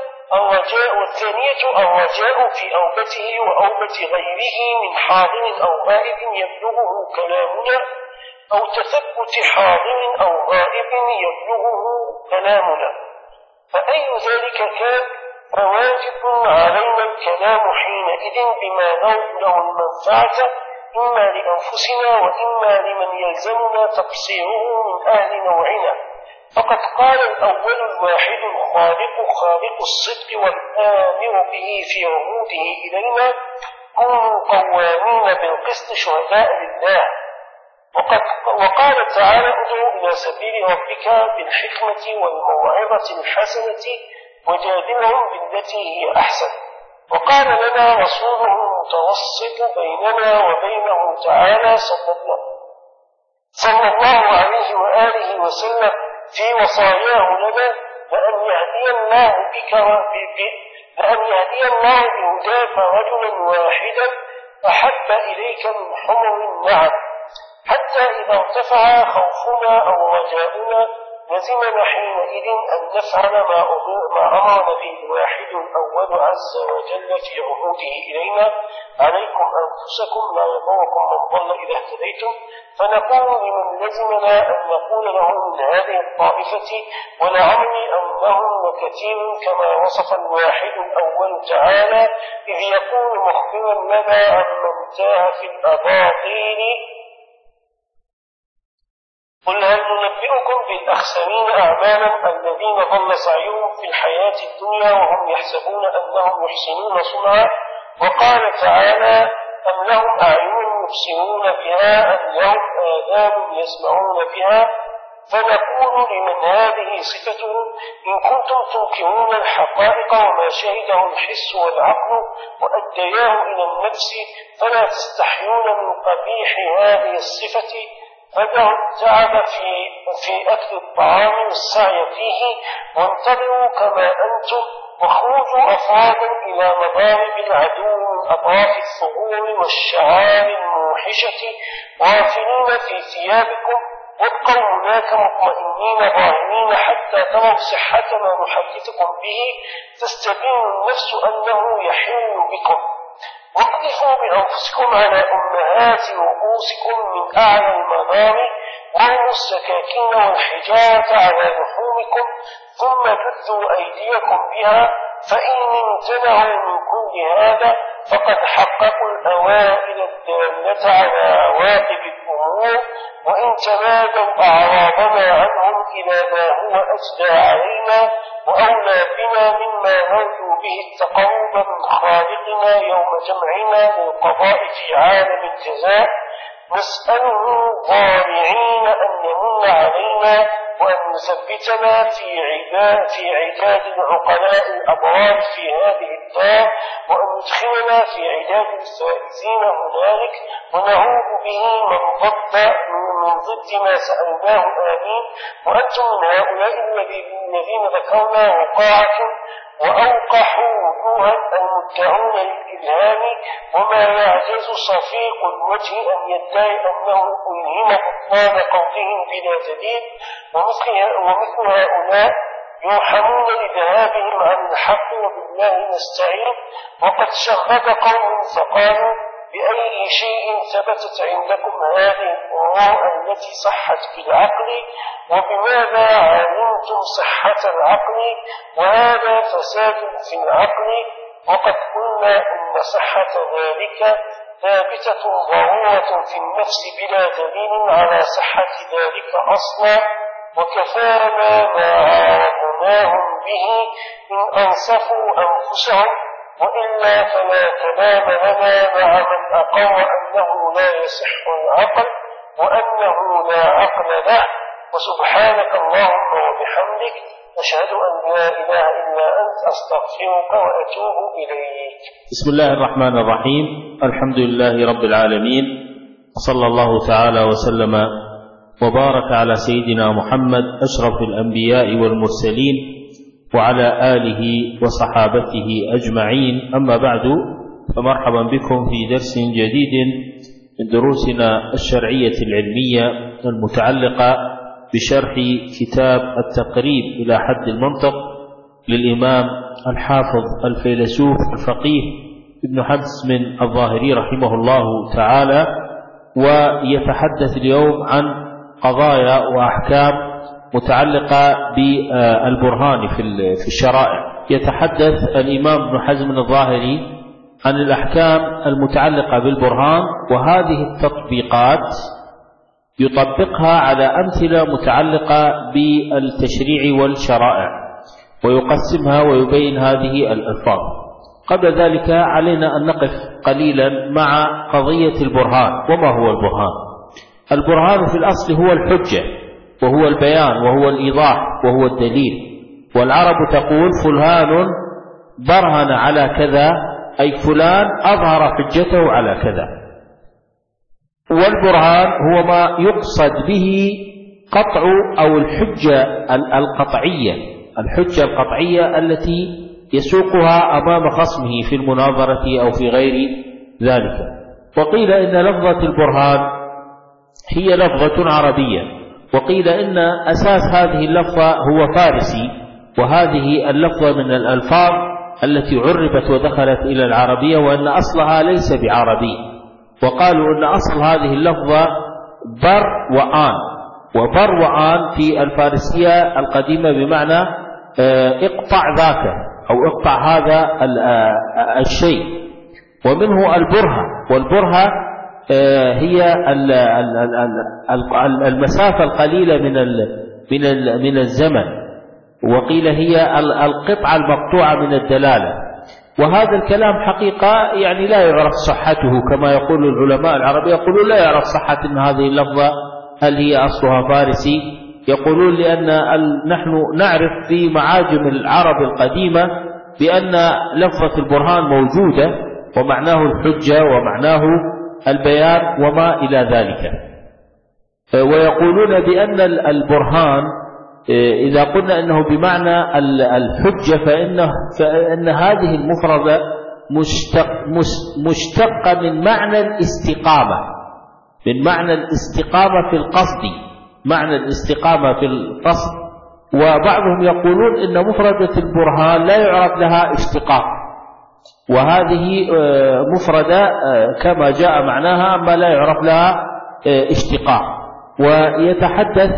الرجاء في أوبته وأوبة غيره من حاضر أو غائب يبلغه كلامنا، أو تثبت حاضر أو غائب يبلغه كلامنا. فأي ذلك كان فواجب علينا الكلام حينئذ بما نرجو له المنفعة إما لأنفسنا وإما لمن يلزمنا تقصيره من أهل نوعنا. فقد قال الأول الواحد الخالق خالق الصدق والآمر به في عهوده إلينا: كونوا قوامين بالقسط شهداء لله. وقال تعالى: ادعو إلى سبيل ربك بالحكمة والموعظة الحسنة وجادلهم بالتي هي أحسن. وقال لنا رسوله المتوسط بيننا وبينه تعالى صلى الله عليه وآله وسلم في وصاياه لنا: لأن يهدي الله بهداك رجلا واحدا أحب إليك من حمر النعم، حتى إذا ارتفع خوفنا أو رجاؤنا لزمنا حينئذ أن نفعل ما أمرنا به الواحد الأول عز وجل في عهوده إلينا: عليكم أنفسكم لا يضركم من ضل إذا اهتديتم. فنقول لمن لزمنا أن نقول له من هذه الطائفة: ولعمري أنهم لكثير كما وصف الواحد الأول تعالى إذ يقول مخبرا لنا عمن تاه في الأباطيل: قل هل ننبئكم بالأخسرين أعمالا الذين ضل سعيهم في الحياة الدنيا وهم يحسبون أنهم يحسنون صنعا. وقال تعالى: أم لهم أعين يبصرون بها أم لهم آذان يسمعون بها. فنقول لمن هذه صفته: إن كنتم تنكرون الحقائق وما شهده الحس والعقل وأدياه إلى النفس فلا تستحيون من قبيح هذه الصفة، فدعوا التعب في أكل الطعام والسعي فيه، وانتظروا كما أنتم، وخرجوا أفرادا إلى مضارب العدو من أطراف الثغور والشعار الموحشة غافلين في ثيابكم، وابقوا هناك مطمئنين ظاهرين حتى تروا صحة ما نحدثكم به تستبين النفس أنه يحل بكم. واقذفوا بأنفسكم على أمهات رؤوسكم من أعلى المنام وهم السكاكين والحجارة على لحومكم، ثم جذوا أيديكم بها، فإن امتنعوا من كل هذا فقد حققوا الأوائل الدالة على عواقب الأمور، وإن تمادوا أعراضنا عنهم إلى ما هو أجدى علينا وأولى بنا مما نرجو به التقرب من خالقنا يوم جمعنا للقضاء في عالم الجزاء، نسأله ضارعين أن يمن علينا وأن يثبتنا في عداد العقلاء الأبرار في هذه الدار، وأن يدخلنا في عداد الفائزين هنالك، ونعوذ به من ضد ما سألناه آمين. وأنتم من هؤلاء الذين ذكرنا وقاعة وأوقحوا وجوها المدعون للإلهام، وما يعجز صفيق الوجه أن يدعي أنه ألهم بطلان قولهم بلا دليل. ومثل هؤلاء يوحمون لذهابهم عن الحق وبالله نستعين. وقد شغب قوم فقالوا بأي شيء ثبتت عندكم هذه الأمور التي صحت بالعقل، وبماذا علمتم صحة العقل، وهذا فساد في العقل. وقد قلنا إن صحة ذلك ثابتة ضرورة في النفس بلا دليل على صحة ذلك أصلا، وكفانا ما عارضناهم به إن أنصفوا أنفسهم، وإلا فلا كلام لنا مع من أقر أنه لا يصح العقل وأنه لا عقل له. وسبحانك اللهم وبحمدك، أشهد أن لا إله إلا أنت، أستغفرك وأتوب إليك. بسم الله الرحمن الرحيم. الحمد لله رب العالمين، صلى الله تعالى وسلم وبارك على سيدنا محمد أشرف الأنبياء والمرسلين وعلى آله وصحابته أجمعين. أما بعد، فمرحبا بكم في درس جديد من دروسنا الشرعية العلمية المتعلقة بشرح كتاب التقريب إلى حد المنطق للإمام الحافظ الفيلسوف الفقيه ابن حزم الظاهري رحمه الله تعالى. ويتحدث اليوم عن قضايا وأحكام متعلقة بالبرهان في الشرائع. يتحدث الإمام ابن حزم الظاهري عن الأحكام المتعلقة بالبرهان، وهذه التطبيقات يطبقها على أمثلة متعلقة بالتشريع والشرائع، ويقسمها ويبين هذه الألفاظ. قبل ذلك علينا أن نقف قليلا مع قضية البرهان. وما هو البرهان؟ البرهان في الأصل هو الحجة، وهو البيان، وهو الإيضاح، وهو الدليل. والعرب تقول فلان برهن على كذا، أي فلان أظهر حجته على كذا. والبرهان هو ما يقصد به قطع أو الحجة القطعية، الحجة القطعية التي يسوقها أمام خصمه في المناظرة أو في غير ذلك. وقيل إن لفظة البرهان هي لفظة عربية، وقيل إن أساس هذه اللفظة هو فارسي، وهذه اللفظة من الألفاظ التي عربت ودخلت إلى العربية، وأن أصلها ليس بعربي. وقالوا أن أصل هذه اللفظة بر وآن، وبر وآن في الفارسية القديمة بمعنى اقطع ذاك أو اقطع هذا الشيء. ومنه البرهة، والبرهة هي المسافة القليلة من الزمن، وقيل هي القطعة المقطوعة من الدلالة. وهذا الكلام حقيقة يعني لا يعرف صحته، كما يقول العلماء العرب، يقولون لا يعرف صحة إن هذه اللفظة هل هي أصلها فارسي. يقولون لأن نحن نعرف في معاجم العرب القديمة بأن لفظة البرهان موجودة، ومعناه الحجة ومعناه البيان وما إلى ذلك. ويقولون بأن البرهان إذا قلنا أنه بمعنى الحجة فإن هذه المفردة مشتقة من معنى الاستقامة، من معنى الاستقامة في القصد، معنى الاستقامة في القصد. وبعضهم يقولون إن مفردة البرهان لا يعرف لها اشتقاق، وهذه مفردة كما جاء معناها، أما لا يعرف لها اشتقاق. ويتحدث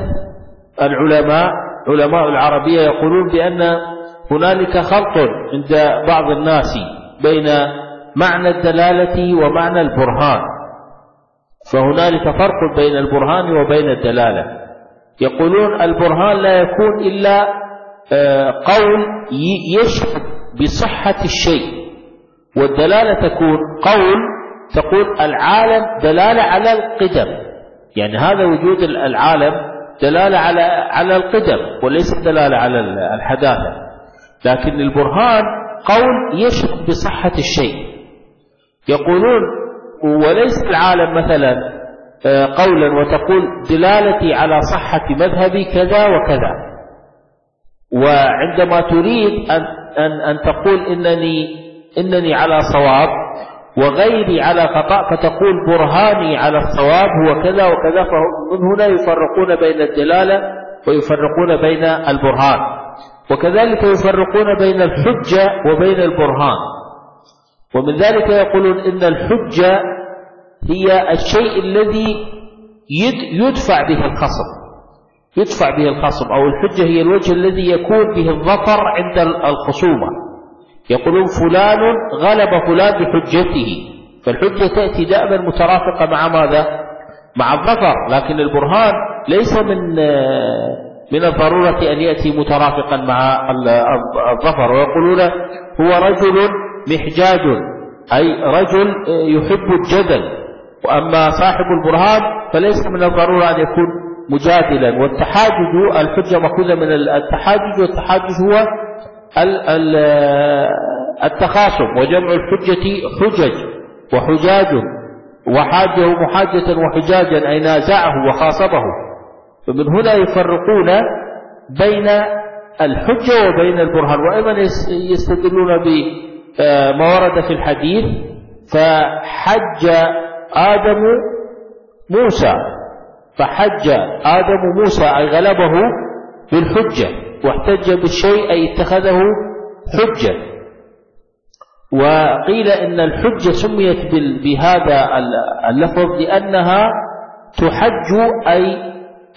علماء العربية يقولون بأن هنالك خلط عند بعض الناس بين معنى الدلالة ومعنى البرهان، فهنالك فرق بين البرهان وبين الدلالة. يقولون البرهان لا يكون إلا قول يشهد بصحة الشيء، والدلالة تكون قول تقول العالم دلالة على القدم، يعني هذا وجود العالم دلالة على القدم وليس دلالة على الحداثة. لكن البرهان قول يشهد بصحة الشيء. يقولون وليس العالم مثلا قولا وتقول دلالتي على صحة مذهبي كذا وكذا، وعندما تريد أن تقول إنني على صواب وغيري على خطأ فتقول برهاني على الصواب هو كذا وكذا، فمن هنا يفرقون بين الدلالة ويفرقون بين البرهان. وكذلك يفرقون بين الحجة وبين البرهان. ومن ذلك يقولون إن الحجة هي الشيء الذي يدفع به الخصم، أو الحجة هي الوجه الذي يكون به الظفر عند الخصومة. يقولون فلان غلب فلان بحجته، فالحجة تأتي دائما مترافقة مع ماذا؟ مع الظفر. لكن البرهان ليس من الضرورة أن يأتي مترافقا مع الظفر. ويقولون هو رجل محجاج، أي رجل يحب الجدل. وأما صاحب البرهان فليس من الضرورة أن يكون مجادلا. والتحاجج، الحجة مأخوذة من التحاجج، والتحاجج هو التخاصم، وجمع الحجة حجج وحجاج، وحاجه محاجة وحجاجا أي نازعه وخاصمه. فمن هنا يفرقون بين الحجة وبين البرهان. وأيضا يستدلون بما ورد في الحديث فحج آدم موسى أي غلبه بالحجة، واحتج بالشيء أي اتخذه حجة. وقيل إن الحجة سميت بهذا اللفظ لأنها تحج أي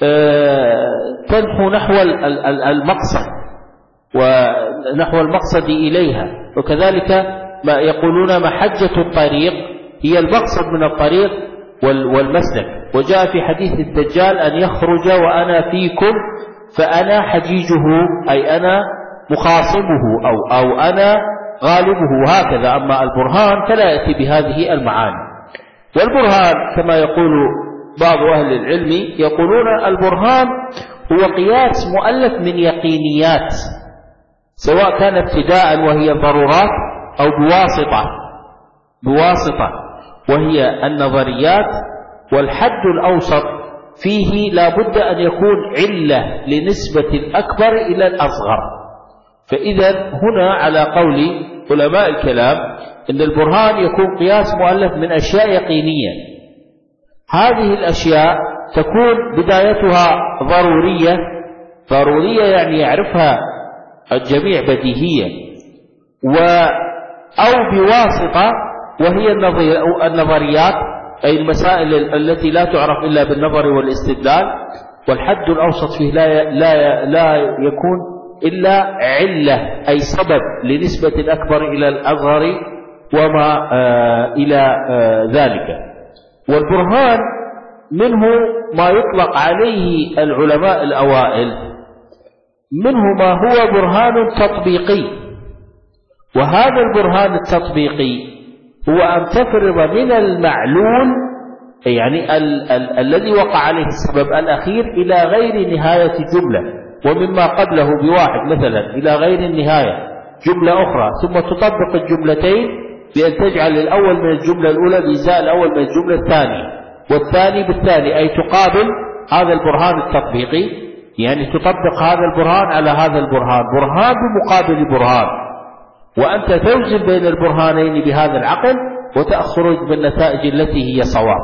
تنحو نحو المقصد ونحو المقصد إليها. وكذلك ما يقولون محجة الطريق هي المقصد من الطريق والمسلك. وجاء في حديث الدجال أن يخرج وأنا فيكم فأنا حجيجه، أي أنا مخاصمه أو أنا غالبه، وهكذا. أما البرهان فلا يأتي بهذه المعاني. والبرهان كما يقول بعض أهل العلم يقولون البرهان هو قياس مؤلف من يقينيات، سواء كان ابتداء وهي الضرورات أو بواسطة وهي النظريات. والحد الأوسط فيه لا بد أن يكون علة لنسبة الأكبر إلى الأصغر. فإذا هنا على قول علماء الكلام إن البرهان يكون قياس مؤلف من أشياء يقينية. هذه الأشياء تكون بدايتها ضرورية يعني يعرفها الجميع بديهية، أو بواسطة وهي النظريات، أي المسائل التي لا تعرف إلا بالنظر والاستدلال. والحد الأوسط فيه لا يكون إلا علة، أي سبب لنسبة الأكبر إلى الأصغر وما إلى ذلك. والبرهان منه ما يطلق عليه العلماء الأوائل، منه ما هو برهان تطبيقي. وهذا البرهان التطبيقي هو أن تفرض من المعلول، يعني الذي وقع عليه السبب الأخير، إلى غير نهاية جملة، ومما قبله بواحد مثلا إلى غير النهاية جملة أخرى، ثم تطبق الجملتين بأن تجعل الأول من الجملة الأولى بإزاء الأول من الجملة الثانية، والثاني بالثاني، أي تقابل هذا البرهان التطبيقي، يعني تطبق هذا البرهان على هذا البرهان، برهان بمقابل برهان، وأنت توزن بين البرهانين بهذا العقل وتخرج بالنتائج التي هي صواب.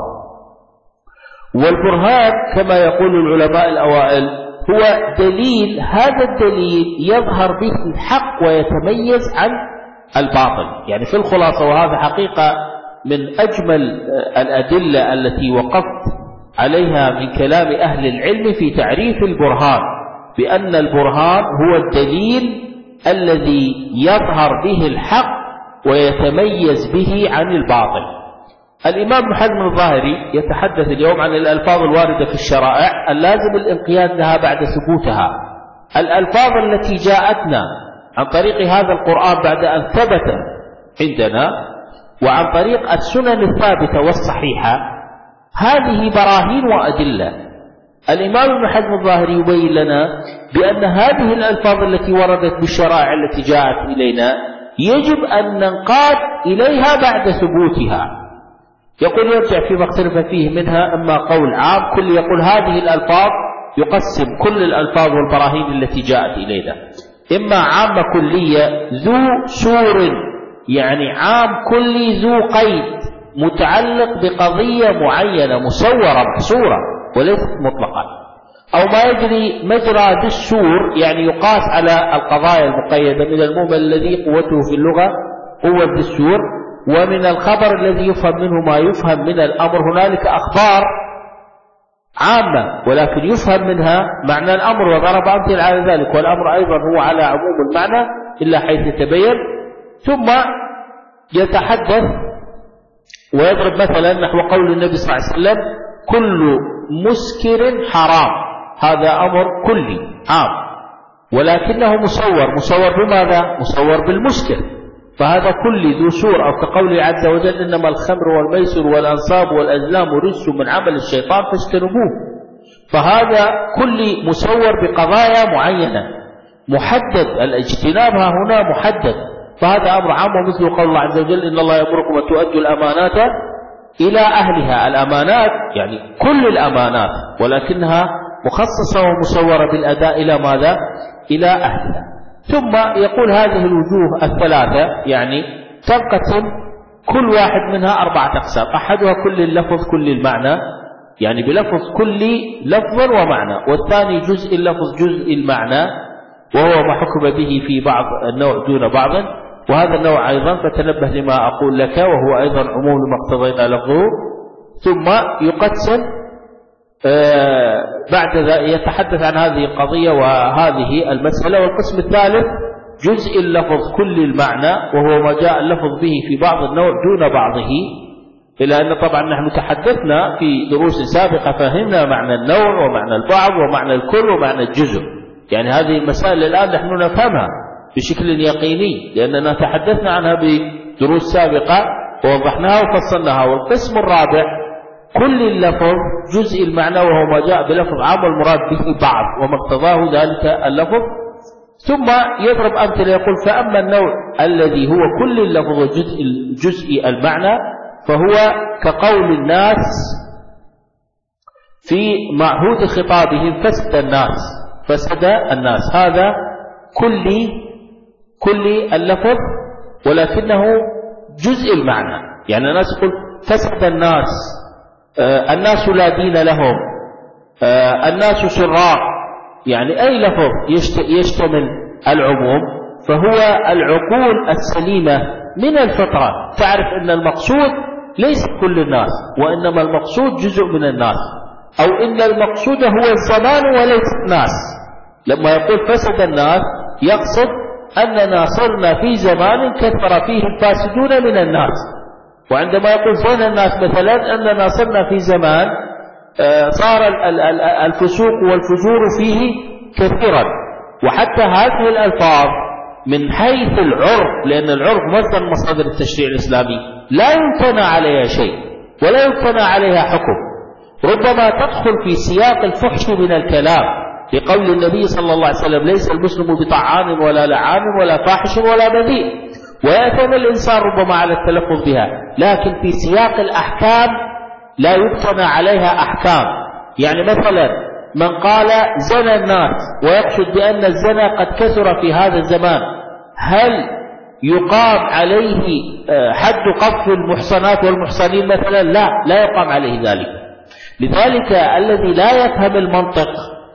والبرهان كما يقول العلماء الأوائل هو دليل، هذا الدليل يظهر به الحق ويتميز عن الباطل. يعني في الخلاصة، وهذا حقيقة من أجمل الأدلة التي وقفت عليها من كلام أهل العلم في تعريف البرهان، بأن البرهان هو الدليل الذي يظهر به الحق ويتميز به عن الباطل. الإمام ابن حزم الظاهري يتحدث اليوم عن الألفاظ الواردة في الشرائع اللازم الانقياد لها بعد ثبوتها. الألفاظ التي جاءتنا عن طريق هذا القرآن بعد أن ثبت عندنا، وعن طريق السنن الثابتة والصحيحة، هذه براهين وأدلة. الإمام ابن حزم الظاهري يبين لنا بأن هذه الألفاظ التي وردت بالشرائع التي جاءت إلينا يجب أن ننقاد إليها بعد ثبوتها. يقول يرجع فيما اختلف فيه منها إما قول عام كل، يقول هذه الألفاظ يقسم كل الألفاظ والبراهين التي جاءت إلينا إما عامة كلية ذو سور، يعني عام كلي ذو قيد متعلق بقضية معينة مسورة محصورة وليست مطلقة، أو ما يجري مجرى دستور، يعني يقاس على القضايا المقيدة. من المهمل الذي قوته في اللغة هو الدستور، ومن الخبر الذي يفهم منه ما يفهم من الأمر. هنالك أخبار عامة ولكن يفهم منها معنى الأمر، وضرب أمثلة على ذلك، والأمر أيضا هو على عموم المعنى إلا حيث يتبين. ثم يتحدث ويضرب مثلا نحو قول النبي صلى الله عليه وسلم: كل مسكر حرام. هذا أمر كلي عام ولكنه مصور بماذا؟ مصور بالمسكر، فهذا كل ذو سور. أو كقوله عز وجل: إنما الخمر والميسر والأنصاب والأزلام رجس من عمل الشيطان فاجتنبوه. فهذا كل مصور بقضايا معينة محدد، الاجتناب هنا محدد، فهذا أمر عام. ومثل قول الله عز وجل: إن الله يأمركم أن تؤدوا الأمانات إلى أهلها. الأمانات يعني كل الأمانات، ولكنها مخصصة ومصورة بالأداء إلى ماذا؟ إلى أهلها. ثم يقول هذه الوجوه الثلاثة يعني تنقسم كل واحد منها 4 أقسام: أحدها كل اللفظ كل المعنى، يعني بلفظ كل لفظ ومعنى، والثاني جزء اللفظ جزء المعنى، وهو ما حكم به في بعض النوع دون بعض. وهذا النوع أيضا فتنبه لما أقول لك، وهو أيضا عموم ما اقتضينا لفظه. ثم يقسم بعد ذلك يتحدث عن هذه القضية وهذه المسألة. والقسم الثالث جزء اللفظ كل المعنى، وهو ما جاء اللفظ به في بعض النوع دون بعضه. إلى أن طبعا نحن تحدثنا في دروس سابقة فهمنا معنى النوع ومعنى البعض ومعنى الكل ومعنى الجزء، يعني هذه المسائل الآن نحن نفهمها بشكل يقيني لأننا تحدثنا عنها بدروس سابقة ووضحناها وفصلناها. والقسم الرابع كل اللفظ جزء المعنى، وهو ما جاء بلفظ عام والمراد به بعض وما اقتضاه ذلك اللفظ. ثم يضرب أمثلة يقول: فأما النوع الذي هو كل اللفظ وجزء المعنى فهو كقول الناس في معهود خطابهم: فسد الناس. هذا كل اللفظ ولكنه جزء المعنى، يعني الناس يقول فسد الناس، الناس لا دين لهم، الناس سراء، يعني أي لفظ يشتمل العموم. فهو العقول السليمة من الفطرة تعرف أن المقصود ليس كل الناس، وإنما المقصود جزء من الناس، أو إن المقصود هو الزمان وليس الناس. لما يقول فسد الناس يقصد أننا صرنا في زمان كثر فيه الفاسدون من الناس. وعندما يقول زين الناس مثلا أننا صرنا في زمان صار الفسوق والفجور فيه كثيرا. وحتى هذه الألفاظ من حيث العرف، لأن العرف مصدر مصادر التشريع الإسلامي، لا يمتنع عليها شيء ولا يمتنع عليها حكم. ربما تدخل في سياق الفحش من الكلام لقول النبي صلى الله عليه وسلم: ليس المسلم بطعان ولا لعان ولا فاحش ولا بذيء، ويأثم الإنسان ربما على التلفظ بها، لكن في سياق الأحكام لا يبتنى عليها أحكام. يعني مثلا من قال زنى الناس ويقصد بأن الزنا قد كثر في هذا الزمان، هل يقام عليه حد قذف المحصنات والمحصنين مثلا؟ لا يقام عليه ذلك. لذلك الذي لا يفهم المنطق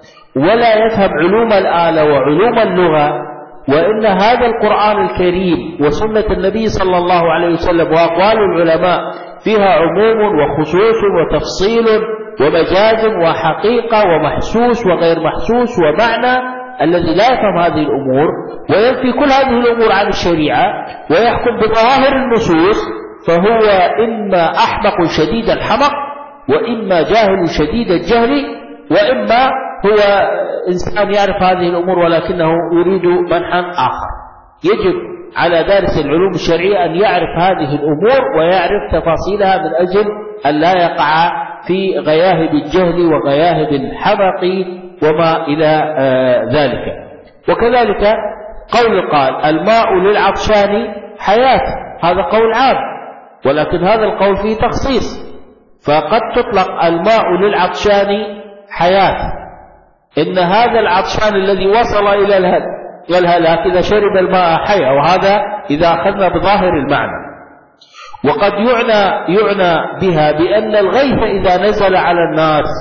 ولا يفهم علوم الآلة وعلوم اللغة، وإن هذا القرآن الكريم وسنة النبي صلى الله عليه وسلم وأقوال العلماء فيها عموم وخصوص وتفصيل ومجاز وحقيقة ومحسوس وغير محسوس ومعنى، الذي لا يفهم هذه الأمور وينفي كل هذه الأمور عن الشريعة ويحكم بظواهر النصوص، فهو إما أحمق شديد الحمق، وإما جاهل شديد الجهل، وإما هو إنسان يعرف هذه الأمور ولكنه يريد منحا آخر. يجب على دارس العلوم الشرعية أن يعرف هذه الأمور ويعرف تفاصيلها من أجل أن لا يقع في غياهب الجهل وغياهب الحمق وما إلى ذلك. وكذلك قول قال: الماء للعطشان حياة، هذا قول عام، ولكن هذا القول فيه تخصيص، فقد تطلق الماء للعطشان حياة، إن هذا العطشان الذي وصل إلى الهلاك إذا شرب الماء حيا، وهذا إذا أخذنا بظاهر المعنى. وقد يعنى بها بأن الغيث إذا نزل على الناس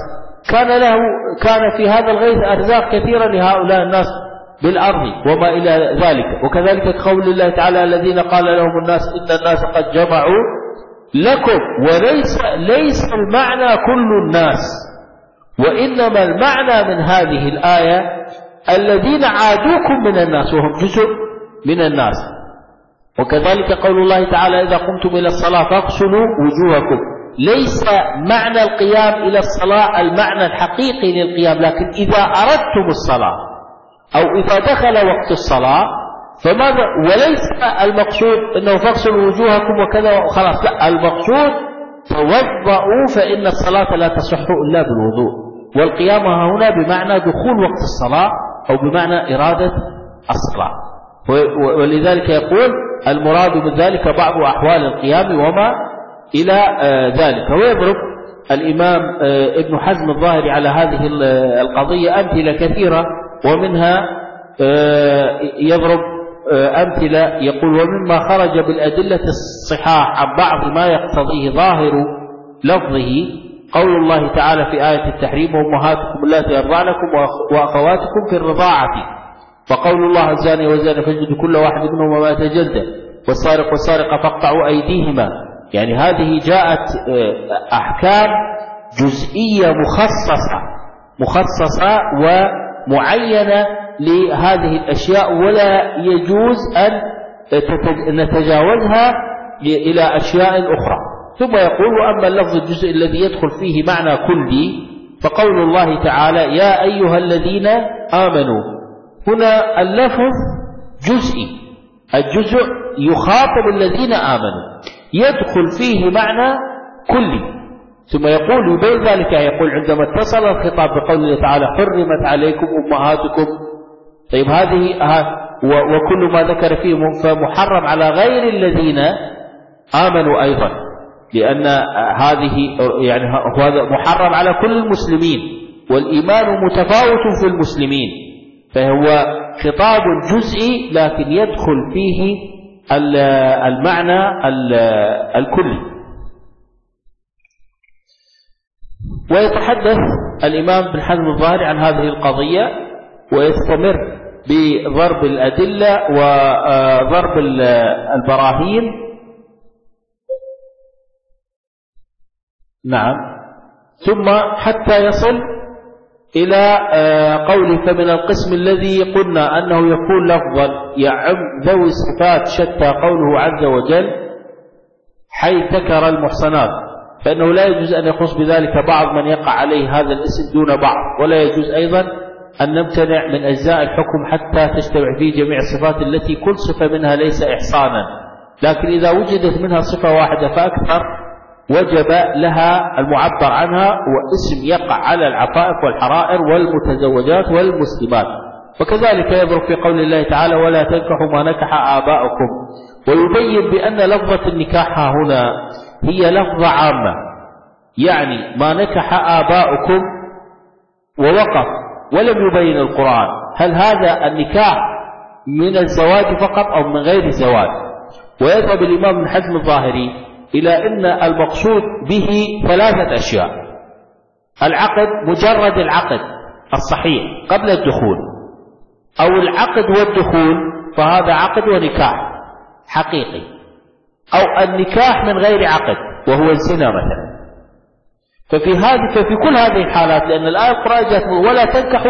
كان في هذا الغيث أرزاق كثيرة لهؤلاء الناس بالأرض وما إلى ذلك. وكذلك قول الله تعالى الذين قال لهم الناس إن الناس قد جمعوا لكم، وليس المعنى كل الناس، وإنما المعنى من هذه الآية الذين عادوكم من الناس وهم جزء من الناس. وكذلك قول الله تعالى إذا قمتم إلى الصلاة فاغسلوا وجوهكم، ليس معنى القيام إلى الصلاة المعنى الحقيقي للقيام، لكن إذا أردتم الصلاة أو إذا دخل وقت الصلاة فماذا؟ وليس المقصود أنه فاغسلوا وجوهكم وكذا وخلاص، لا، المقصود توضؤوا فإن الصلاة لا تصح إلا بالوضوء. والقيام هنا بمعنى دخول وقت الصلاة أو بمعنى إرادة الصلاة. ولذلك يقول المراد من ذلك بعض أحوال القيام وما إلى ذلك. ويضرب الإمام ابن حزم الظاهري على هذه القضية أمثلة كثيرة، ومنها يضرب أمثلة يقول ومما خرج بالأدلة الصحاح عن بعض ما يقتضيه ظاهر لفظه قول الله تعالى في آية التحريم وأمهاتكم اللاتي أرضعنكم وأخواتكم في الرضاعة، فقول الله الزاني والزانية فاجلدوا كل واحد منهما مائة جلدة والسارق والسارقة فاقطعوا أيديهما. يعني هذه جاءت أحكام جزئية مخصصة ومعينة لهذه الأشياء، ولا يجوز أن نتجاوزها إلى أشياء أخرى. ثم يقول وأما اللفظ الجزء الذي يدخل فيه معنى كلي فقول الله تعالى يا أيها الذين آمنوا، هنا اللفظ جزئي، الجزء يخاطب الذين آمنوا، يدخل فيه معنى كلي. ثم يقول يبين ذلك، يقول عندما اتصل الخطاب بقول الله تعالى حرمت عليكم أمهاتكم، طيب هذه وكل ما ذكر فيه فمحرم على غير الذين آمنوا أيضا، لأن هذه يعني هذا محرم على كل المسلمين، والإيمان متفاوت في المسلمين، فهو خطاب جزئي لكن يدخل فيه المعنى الكلي. ويتحدث الإمام بن حزم الظاهري عن هذه القضية ويستمر بضرب الأدلة وضرب البراهين. نعم. ثم حتى يصل إلى قوله فمن القسم الذي قلنا أنه يكون لفظا يعم ذوي الصفات شتى قوله عز وجل حيث ذكر المحصنات، فإنه لا يجوز أن يخص بذلك بعض من يقع عليه هذا الاسم دون بعض، ولا يجوز أيضا أن نمتنع من أجزاء الحكم حتى تجتمع فيه جميع الصفات التي كل صفة منها ليس إحصانا، لكن إذا وجدت منها صفة واحدة فأكثر وجب لها المعبر عنها واسم يقع على العفائف والحرائر والمتزوجات والمسلمات. وكذلك يضرب في قول الله تعالى ولا تنكحوا ما نكح آباؤكم، ويبين بأن لفظة النكاح هنا هي لفظة عامة، يعني ما نكح آباؤكم ووقف ولم يبين القرآن هل هذا النكاح من الزواج فقط أو من غير الزواج. ويذهب الإمام ابن حزم الظاهري إلى أن المقصود به ثلاثة أشياء: العقد مجرد العقد الصحيح قبل الدخول، أو العقد والدخول فهذا عقد ونكاح حقيقي، أو النكاح من غير عقد وهو الزنا مثلا. ففي كل هذه الحالات، لأن الآية القرآنية جاءت ولا تنكحوا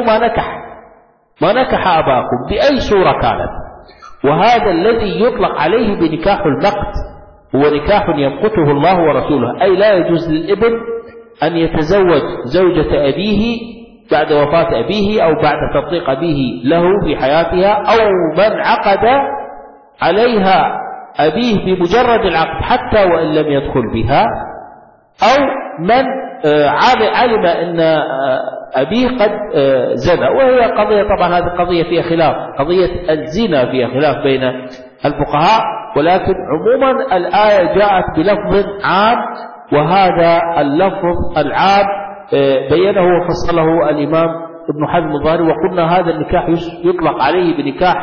ما نكح آباؤكم بأي صورة كانت، وهذا الذي يطلق عليه بنكاح المقت هو نكاح يمقته الله ورسوله، أي لا يجوز للابن أن يتزوج زوجة أبيه بعد وفاة أبيه أو بعد تطليق أبيه له في حياتها، أو من عقد عليها أبيه بمجرد العقد حتى وإن لم يدخل بها، أو من علم أن أبيه قد زنى. وهي قضية طبعا هذه قضية فيها خلاف، قضية الزنا فيها خلاف بين الفقهاء، ولكن عموما الآية جاءت بلفظ عام، وهذا اللفظ العام بينه وفصله الإمام ابن حزم الظاهري. وقلنا هذا النكاح يطلق عليه بنكاح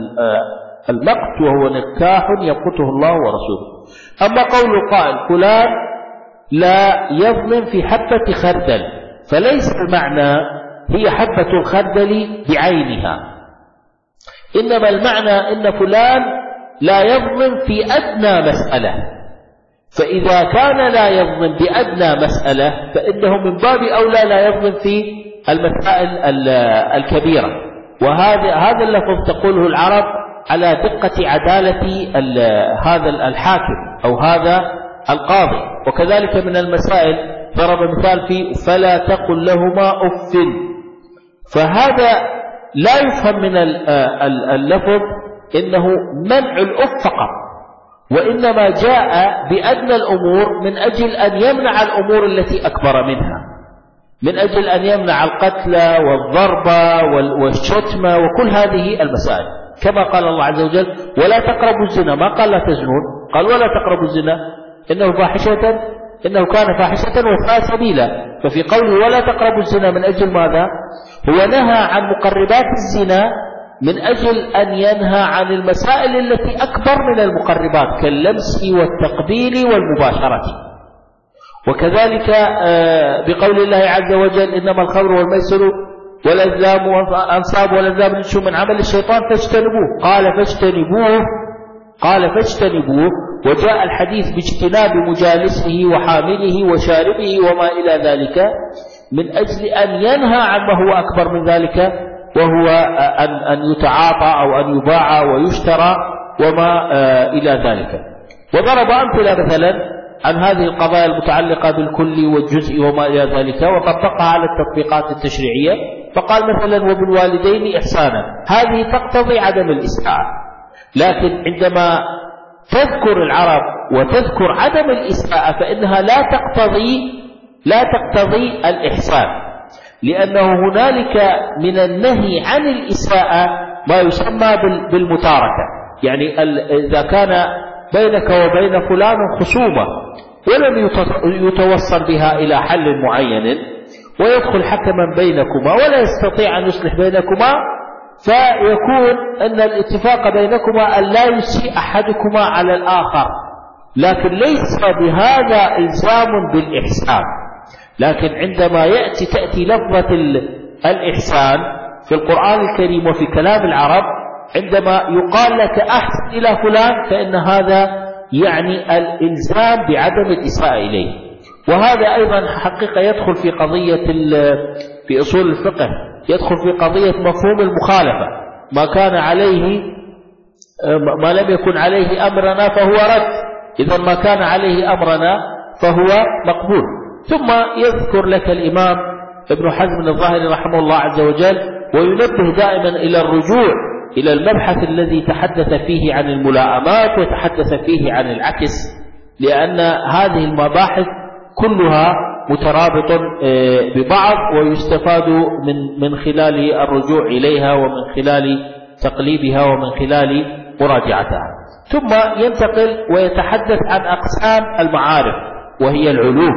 المقت، وهو نكاح يمقته الله ورسوله. أما قول القائل فلان لا يظلم في حبة خردل، فليس المعنى هي حبة الخردل بعينها، إنما المعنى إن فلان لا يظلم في أدنى مسألة، فإذا كان لا يظلم بأدنى مسألة فإنه من باب أولى لا يظلم في المسائل الكبيرة. وهذا اللفظ تقوله العرب على دقة عدالة هذا الحاكم أو هذا القاضي. وكذلك من المسائل ضرب مثال فيه فلا تقل لهما أف، فهذا لا يفهم من اللفظ إنه منع الأف فقط، وإنما جاء بأدنى الأمور من أجل أن يمنع الأمور التي أكبر منها، من أجل أن يمنع القتل والضرب والشتم وكل هذه المسائل، كما قال الله عز وجل ولا تقربوا الزنا، ما قال لا تزنون، قال ولا تقربوا الزنا إنه كان فاحشة وساء سبيلا. ففي قوله ولا تقربوا الزنا من أجل ماذا؟ هو نهى عن مقربات الزنا من أجل أن ينهى عن المسائل التي أكبر من المقربات كاللمس والتقبيل والمباشرة. وكذلك بقول الله عز وجل إنما الخمر والميسر والأزلام والأنصاب والأزلام رجس من عمل الشيطان فاجتنبوه، قال فاجتنبوه، وجاء الحديث باجتناب مجالسه وحامله وشاربه وما إلى ذلك من أجل أن ينهى عن ما هو أكبر من ذلك، وهو أن يتعاطى أو أن يباع ويشترى وما إلى ذلك. وضرب أمثلة مثلا عن هذه القضايا المتعلقة بالكل والجزء وما إلى ذلك، وطبقها على التطبيقات التشريعية، فقال مثلا وبالوالدين إحسانا، هذه تقتضي عدم الإساءة، لكن عندما تذكر العرب وتذكر عدم الإساءة فإنها لا تقتضي الإحسان، لأنه هنالك من النهي عن الإساءة ما يسمى بالمتاركة. يعني إذا كان بينك وبين فلان خصومة ولم يتوصل بها إلى حل معين ويدخل حكما بينكما ولا يستطيع أن يصلح بينكما، فيكون أن الاتفاق بينكما أن لا يسيء أحدكما على الآخر، لكن ليس بهذا إلزام بالإحسان. لكن عندما تأتي لفظة الإحسان في القرآن الكريم وفي كلام العرب، عندما يقال لك أحسن إلى فلان فإن هذا يعني الإلزام بعدم الإساءة إليه. وهذا أيضا حقيقة يدخل في قضية في أصول الفقه، يدخل في قضية مفهوم المخالفة، ما لم يكن عليه أمرنا فهو رد، إذا ما كان عليه أمرنا فهو مقبول. ثم يذكر لك الإمام ابن حزم الظاهري رحمه الله عز وجل وينبه دائما إلى الرجوع إلى المبحث الذي تحدث فيه عن الملائمات وتحدث فيه عن العكس، لأن هذه المباحث كلها مترابط ببعض ويستفاد من خلال الرجوع إليها ومن خلال تقليبها ومن خلال مراجعتها. ثم ينتقل ويتحدث عن أقسام المعارف وهي العلوم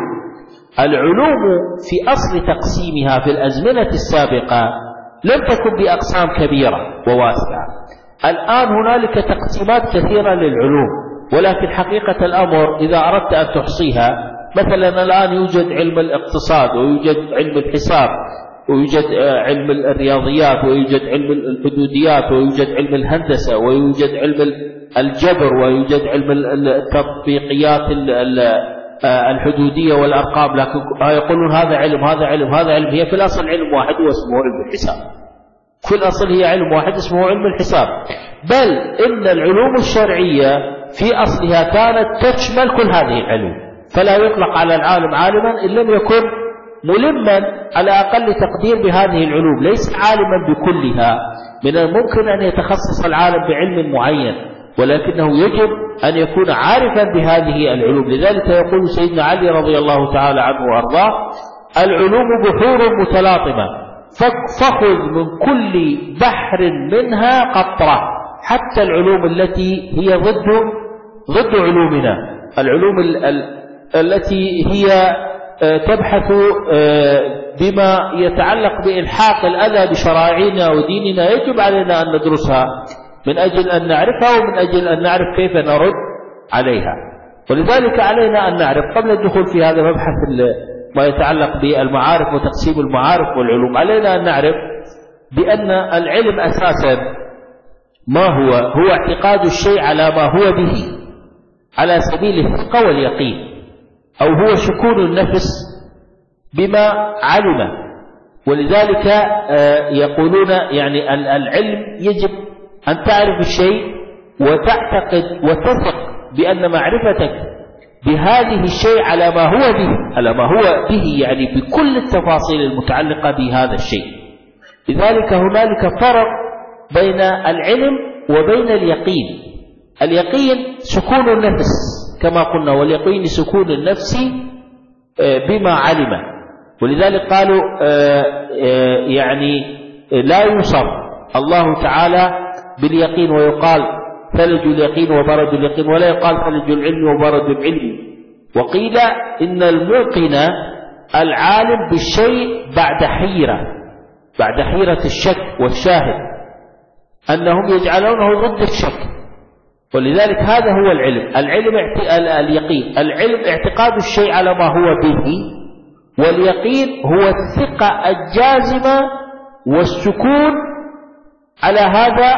في أصل تقسيمها في الأزمنة السابقة لم تكن بأقسام كبيرة وواسعة. الآن هنالك تقسيمات كثيرة للعلوم، ولكن حقيقة الأمر إذا أردت أن تحصيها، مثلا الآن يوجد علم الاقتصاد ويوجد علم الحساب ويوجد علم الرياضيات ويوجد علم الحدوديات ويوجد علم الهندسة ويوجد علم الجبر ويوجد علم التطبيقيات الحدودية والأرقام، لكن يقولون هذا علم هذا علم هذا علم. هي في الأصل علم واحد واسمه علم الحساب، في الأصل هي علم واحد اسمه علم الحساب، بل إن العلوم الشرعية في أصلها كانت تشمل كل هذه العلوم، فلا يطلق على العالم عالما إن لم يكن ملما على أقل تقدير بهذه العلوم، ليس عالما بكلها. من الممكن أن يتخصص العالم بعلم معين، ولكنه يجب أن يكون عارفا بهذه العلوم. لذلك يقول سيدنا علي رضي الله تعالى عنه وأرضاه: العلوم بحور متلاطمة فخذ من كل بحر منها قطرة، حتى العلوم التي هي ضد علومنا، العلوم التي هي تبحث بما يتعلق بإلحاق الأذى بشرائعنا وديننا، يجب علينا أن ندرسها من أجل أن نعرفها ومن أجل أن نعرف كيف نرد عليها. ولذلك علينا أن نعرف قبل الدخول في هذا مبحث ما يتعلق بالمعارف وتقسيم المعارف والعلوم. علينا أن نعرف بأن العلم أساسا ما هو اعتقاد الشيء على ما هو به على سبيل الثقة واليقين، أو هو شكون النفس بما علم. ولذلك يقولون يعني العلم يجب أن تعرف الشيء وتعتقد وتثق بأن معرفتك بهذه الشيء على ما هو به يعني بكل التفاصيل المتعلقة بهذا الشيء. لذلك هنالك فرق بين العلم وبين اليقين. اليقين سكون النفس كما قلنا، واليقين سكون النفس بما علم. ولذلك قالوا يعني لا يوصف الله تعالى باليقين ويقال ثلج اليقين وبرد اليقين، ولا يقال ثلج العلم وبرد العلم. وقيل إن الموقن العالم بالشيء بعد حيرة الشك والشاهد، أنهم يجعلونه ضد الشك. ولذلك هذا هو العلم اليقين. العلم اعتقاد الشيء على ما هو به، واليقين هو الثقة الجازمة والسكون على هذا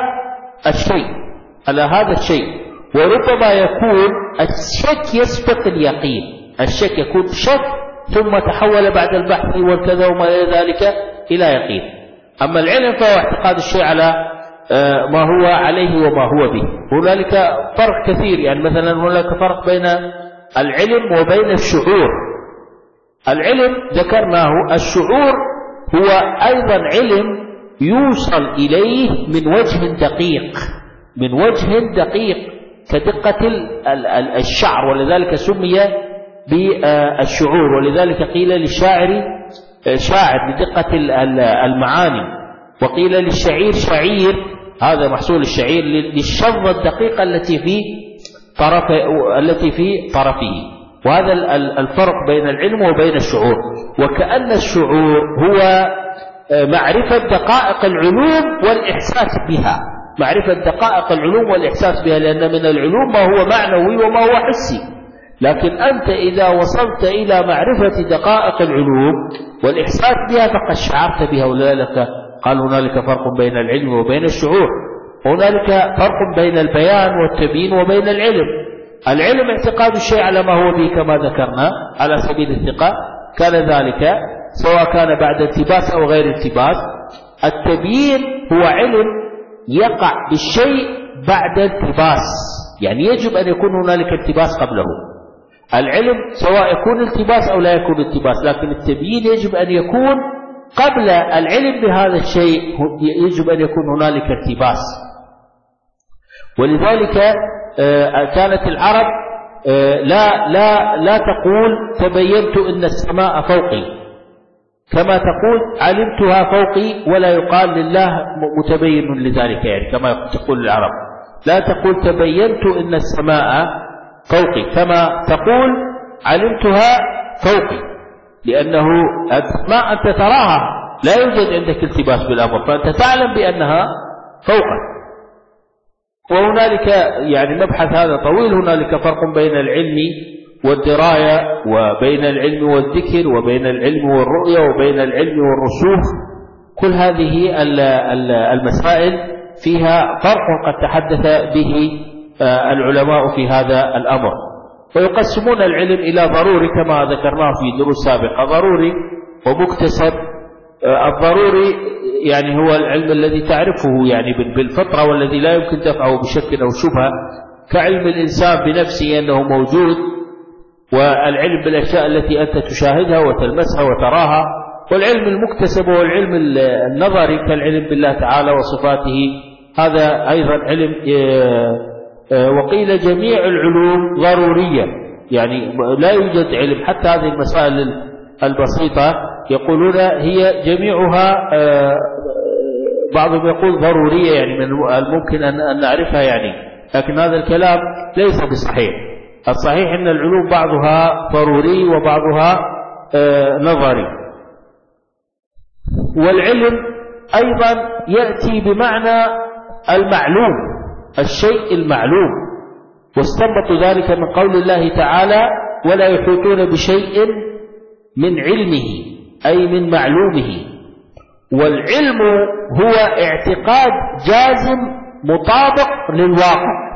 الشيء. وربما يكون الشك يسبق اليقين، الشك يكون شك ثم تحول بعد البحث والكذا وما إلى ذلك إلى يقين. أما العلم فهو اعتقاد الشيء على ما هو عليه وما هو به. هنالك فرق كثير، يعني مثلا هنالك فرق بين العلم وبين الشعور. العلم ذكرناه، الشعور هو أيضا علم يوصل إليه من وجه دقيق كدقة الشعر، ولذلك سمي بالشعور. ولذلك قيل للشاعر شاعر لدقة المعاني، وقيل للشعير شعير، هذا محصول الشعير للشظة الدقيقة التي في طرفه. وهذا الفرق بين العلم وبين الشعور. وكأن الشعور هو معرفة دقائق العلوم والإحساس بها، لأن من العلوم ما هو معنوي وما هو حسي. لكن أنت إذا وصلت إلى معرفة دقائق العلوم والإحساس بها فقد شعرت بها. ولذلك قال هنالك فرق بين العلم وبين الشعور. هنالك فرق بين البيان والتبيين وبين العلم. العلم اعتقاد الشيء على ما هو به كما ذكرنا على سبيل الثقة، كان ذلك سواء كان بعد التباس أو غير التباس. التبيين هو علم يقع بالشيء بعد التباس، يعني يجب أن يكون هنالك التباس قبله. العلم سواء يكون التباس أو لا يكون التباس، لكن التبيين يجب أن يكون قبل العلم بهذا الشيء، يجب أن يكون هنالك التباس. ولذلك كانت العرب لا تقول تبينت إن السماء فوقي، كما تقول علمتها فوقي، ولا يقال لله متبين لذلك، يعني كما تقول العرب. لا تقول تبينت إن السماء فوقي كما تقول علمتها فوقي، لأنه السماء أنت تراها، لا يوجد عندك التباس بالأمر، فأنت تعلم بأنها فوقك. وهنالك يعني مبحث هذا طويل. هنالك فرق بين العلم والدراية، وبين العلم والذكر، وبين العلم والرؤية، وبين العلم والرسوخ. كل هذه المسائل فيها فرق قد تحدث به العلماء في هذا الأمر. ويقسمون العلم إلى ضروري كما ذكرناه في دروس سابقة، ضروري ومكتسب. الضروري يعني هو العلم الذي تعرفه يعني بالفطرة، والذي لا يمكن دفعه بشك أو شبهة، كعلم الإنسان بنفسه أنه موجود، والعلم بالأشياء التي أنت تشاهدها وتلمسها وتراها. والعلم المكتسب هو العلم النظري كالعلم بالله تعالى وصفاته، هذا أيضا علم. وقيل جميع العلوم ضرورية، يعني لا يوجد علم حتى هذه المسائل البسيطة يقولون هي جميعها، بعضهم يقول ضرورية يعني من الممكن أن نعرفها يعني، لكن هذا الكلام ليس بصحيح. الصحيح أن العلوم بعضها ضروري وبعضها نظري. والعلم أيضا يأتي بمعنى المعلوم، الشيء المعلوم، واستنبط ذلك من قول الله تعالى: ولا يحيطون بشيء من علمه أي من معلومه. والعلم هو اعتقاد جازم مطابق للواقع.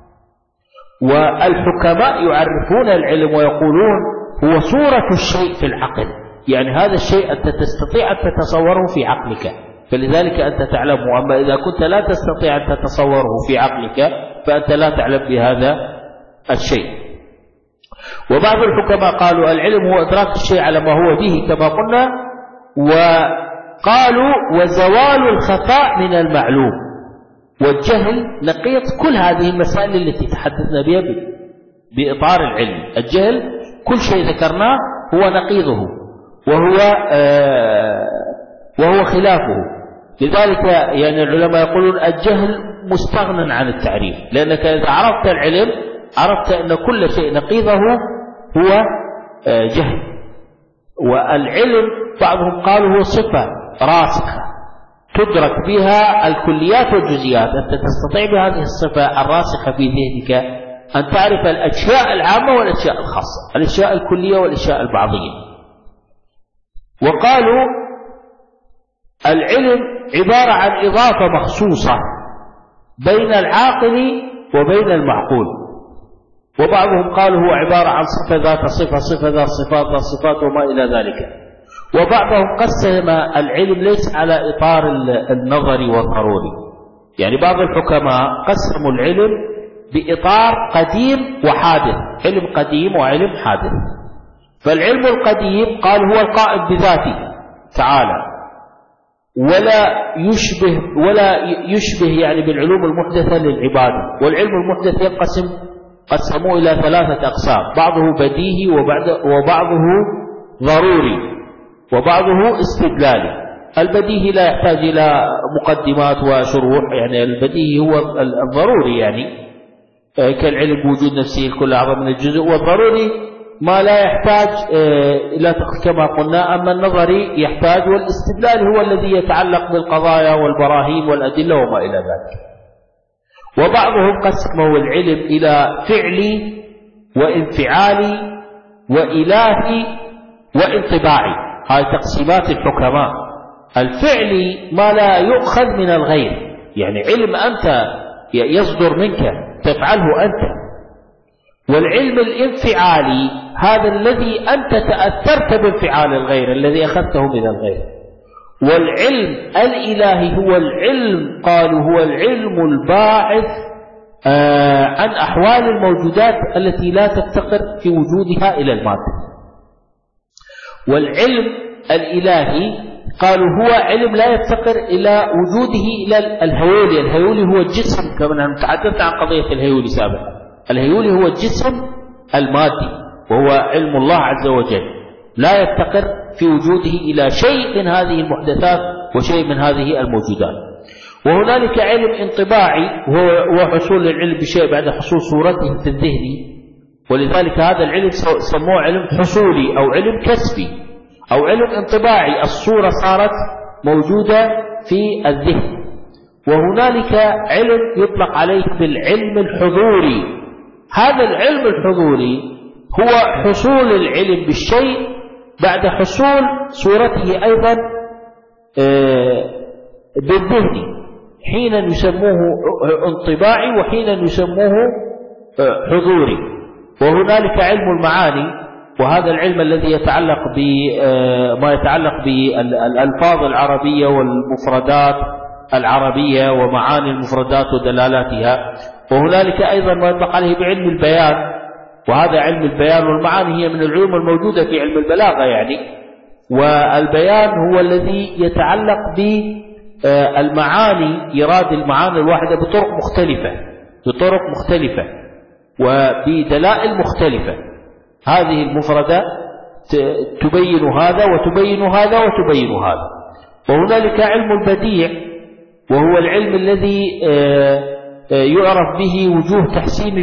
والحكماء يعرفون العلم ويقولون هو صورة الشيء في العقل، يعني هذا الشيء أنت تستطيع أن تتصوره في عقلك، فلذلك أنت تعلمه. أما إذا كنت لا تستطيع أن تتصوره في عقلك فأنت لا تعلم بهذا الشيء. وبعض الحكماء قالوا العلم هو إدراك الشيء على ما هو به كما قلنا، وقالوا وزوال الخفاء من المعلوم، والجهل نقيض كل هذه المسائل التي تحدثنا بها بإطار العلم. الجهل كل شيء ذكرناه هو نقيضه وهو خلافه. لذلك يعني العلماء يقولون الجهل مستغنى عن التعريف، لأنك إذا عرفت العلم عرفت أن كل شيء نقيضه هو جهل. والعلم بعضهم قالوا هو صفة راسخة تدرك بها الكليات والجزئيات، أنت تستطيع بهذه الصفة الراسخة في ذهنك أن تعرف الأشياء العامة والأشياء الخاصة، الأشياء الكلية والأشياء البعضية. وقالوا العلم عبارة عن إضافة مخصوصة بين العاقل وبين المعقول. وبعضهم قالوا هو عبارة عن صفة ذات صفة، صفة ذات صفات، ذات صفات وما إلى ذلك. وبعضهم قسم العلم ليس على إطار النظري والضروري، يعني بعض الحكماء قسموا العلم بإطار قديم وحادث، علم قديم وعلم حادث. فالعلم القديم قال هو القائم بذاته تعالى، ولا يشبه يعني بالعلوم المحدثة للعبادة. والعلم المحدث قسموه إلى 3 أقسام، بعضه بديهي وبعضه ضروري وبعضه استدلالي. البديهي لا يحتاج إلى مقدمات وشروح، يعني البديهي هو الضروري، يعني كالعلم بوجود نفسه الكل أعظم من الجزء. والضروري ما لا يحتاج إلى كما قلنا، أما النظري يحتاج. والاستدلال هو الذي يتعلق بالقضايا والبراهين والأدلة وما إلى ذلك. وبعضهم قسموا العلم إلى فعلي وانفعالي وإلهي وانطباعي، هذه تقسيمات الحكماء. الفعلي ما لا يؤخذ من الغير، يعني علم أنت يصدر منك تفعله أنت. والعلم الانفعالي هذا الذي أنت تأثرت بانفعال الغير، الذي أخذته من الغير. والعلم الإلهي هو العلم قالوا هو العلم الباعث عن أحوال الموجودات التي لا تفتقر في وجودها إلى المادة. والعلم الإلهي قالوا هو علم لا يفتقر إلى وجوده إلى الهيولي. الهيولي هو الجسم، كما تحدثت عن قضية الهيولي سابقا. الهيولي هو الجسم المادي، وهو علم الله عز وجل، لا يفتقر في وجوده إلى شيء من هذه المحدثات وشيء من هذه الموجودات. وهنالك علم انطباعي وهو حصول العلم بشيء بعد حصول صورته في الذهن، ولذلك هذا العلم سموه علم حصولي أو علم كسبي أو علم انطباعي، الصورة صارت موجودة في الذهن. وهنالك علم يطلق عليه بالعلم الحضوري. هذا العلم الحضوري هو حصول العلم بالشيء بعد حصول صورته أيضا بالذهن، حينا يسموه انطباعي وحينا يسموه حضوري. وهنالك علم المعاني، وهذا العلم الذي يتعلق بما يتعلق بالألفاظ العربية والمفردات العربية ومعاني المفردات ودلالاتها. وهنالك أيضا ما يطلق عليه بعلم البيان، وهذا علم البيان والمعاني هي من العلوم الموجودة في علم البلاغة يعني. والبيان هو الذي يتعلق بالمعاني، إيراد المعاني الواحدة بطرق مختلفة وبدلائل مختلفة. هذه المفردة تبين هذا وتبين هذا وتبين هذا. وهنالك علم البديع، وهو العلم الذي يعرف به وجوه تحسين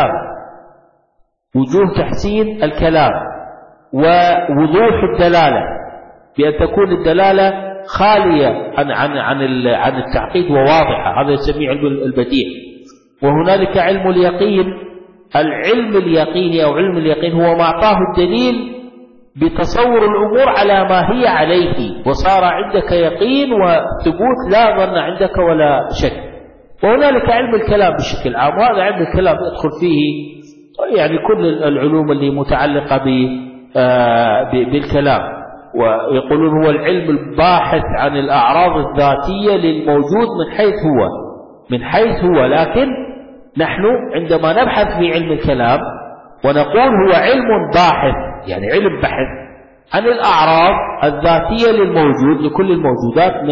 الكلام ووضوح الدلالة، بأن تكون الدلالة خالية عن التعقيد وواضحة، هذا يسميه علم البديع. وهنالك علم اليقين. العلم اليقيني أو علم اليقين هو ما أعطاه الدليل بتصور الأمور على ما هي عليه، وصار عندك يقين وثبوت لا ظن عندك ولا شك. وهنالك علم الكلام بشكل عام، وهذا علم الكلام يدخل فيه يعني كل العلوم اللي متعلقة بالكلام، ويقولون هو العلم الباحث عن الأعراض الذاتية للموجود من حيث هو. لكن نحن عندما نبحث في علم الكلام ونقول هو علم باحث، يعني علم بحث عن الأعراض الذاتية للموجود لكل الموجودات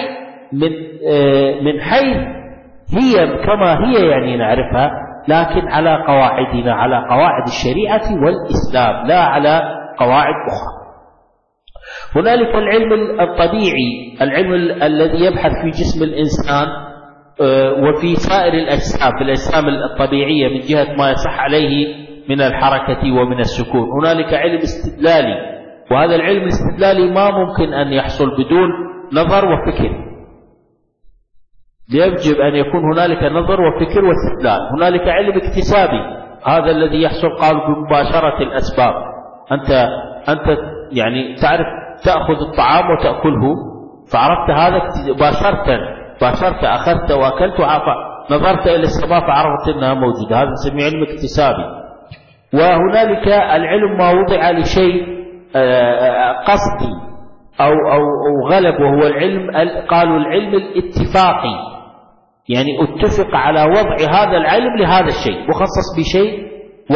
من حيث هي كما هي يعني نعرفها، لكن على قواعدنا، على قواعد الشريعة والإسلام، لا على قواعد أخرى. هنالك العلم الطبيعي، العلم الذي يبحث في جسم الإنسان وفي سائر الأجسام، في الأجسام الطبيعية من جهة ما يصح عليه من الحركة ومن السكون. هنالك علم استدلالي، وهذا العلم الاستدلالي ما ممكن أن يحصل بدون نظر وفكر، يجب أن يكون هنالك نظر وفكر واستدلال. هنالك علم اكتسابي، هذا الذي يحصل قال بمباشرة الأسباب. أنت يعني تعرف تأخذ الطعام وتأكله، فعرفت هذا باشرت أخذت وأكلت، نظرت إلى السماء فعرفت أنها موجودة، هذا نسميه علم اكتسابي. وهنالك العلم ما وضع لشيء قصدي أو غلب، وهو العلم قالوا العلم الاتفاقي، يعني اتفق على وضع هذا العلم لهذا الشيء، مخصص بشيء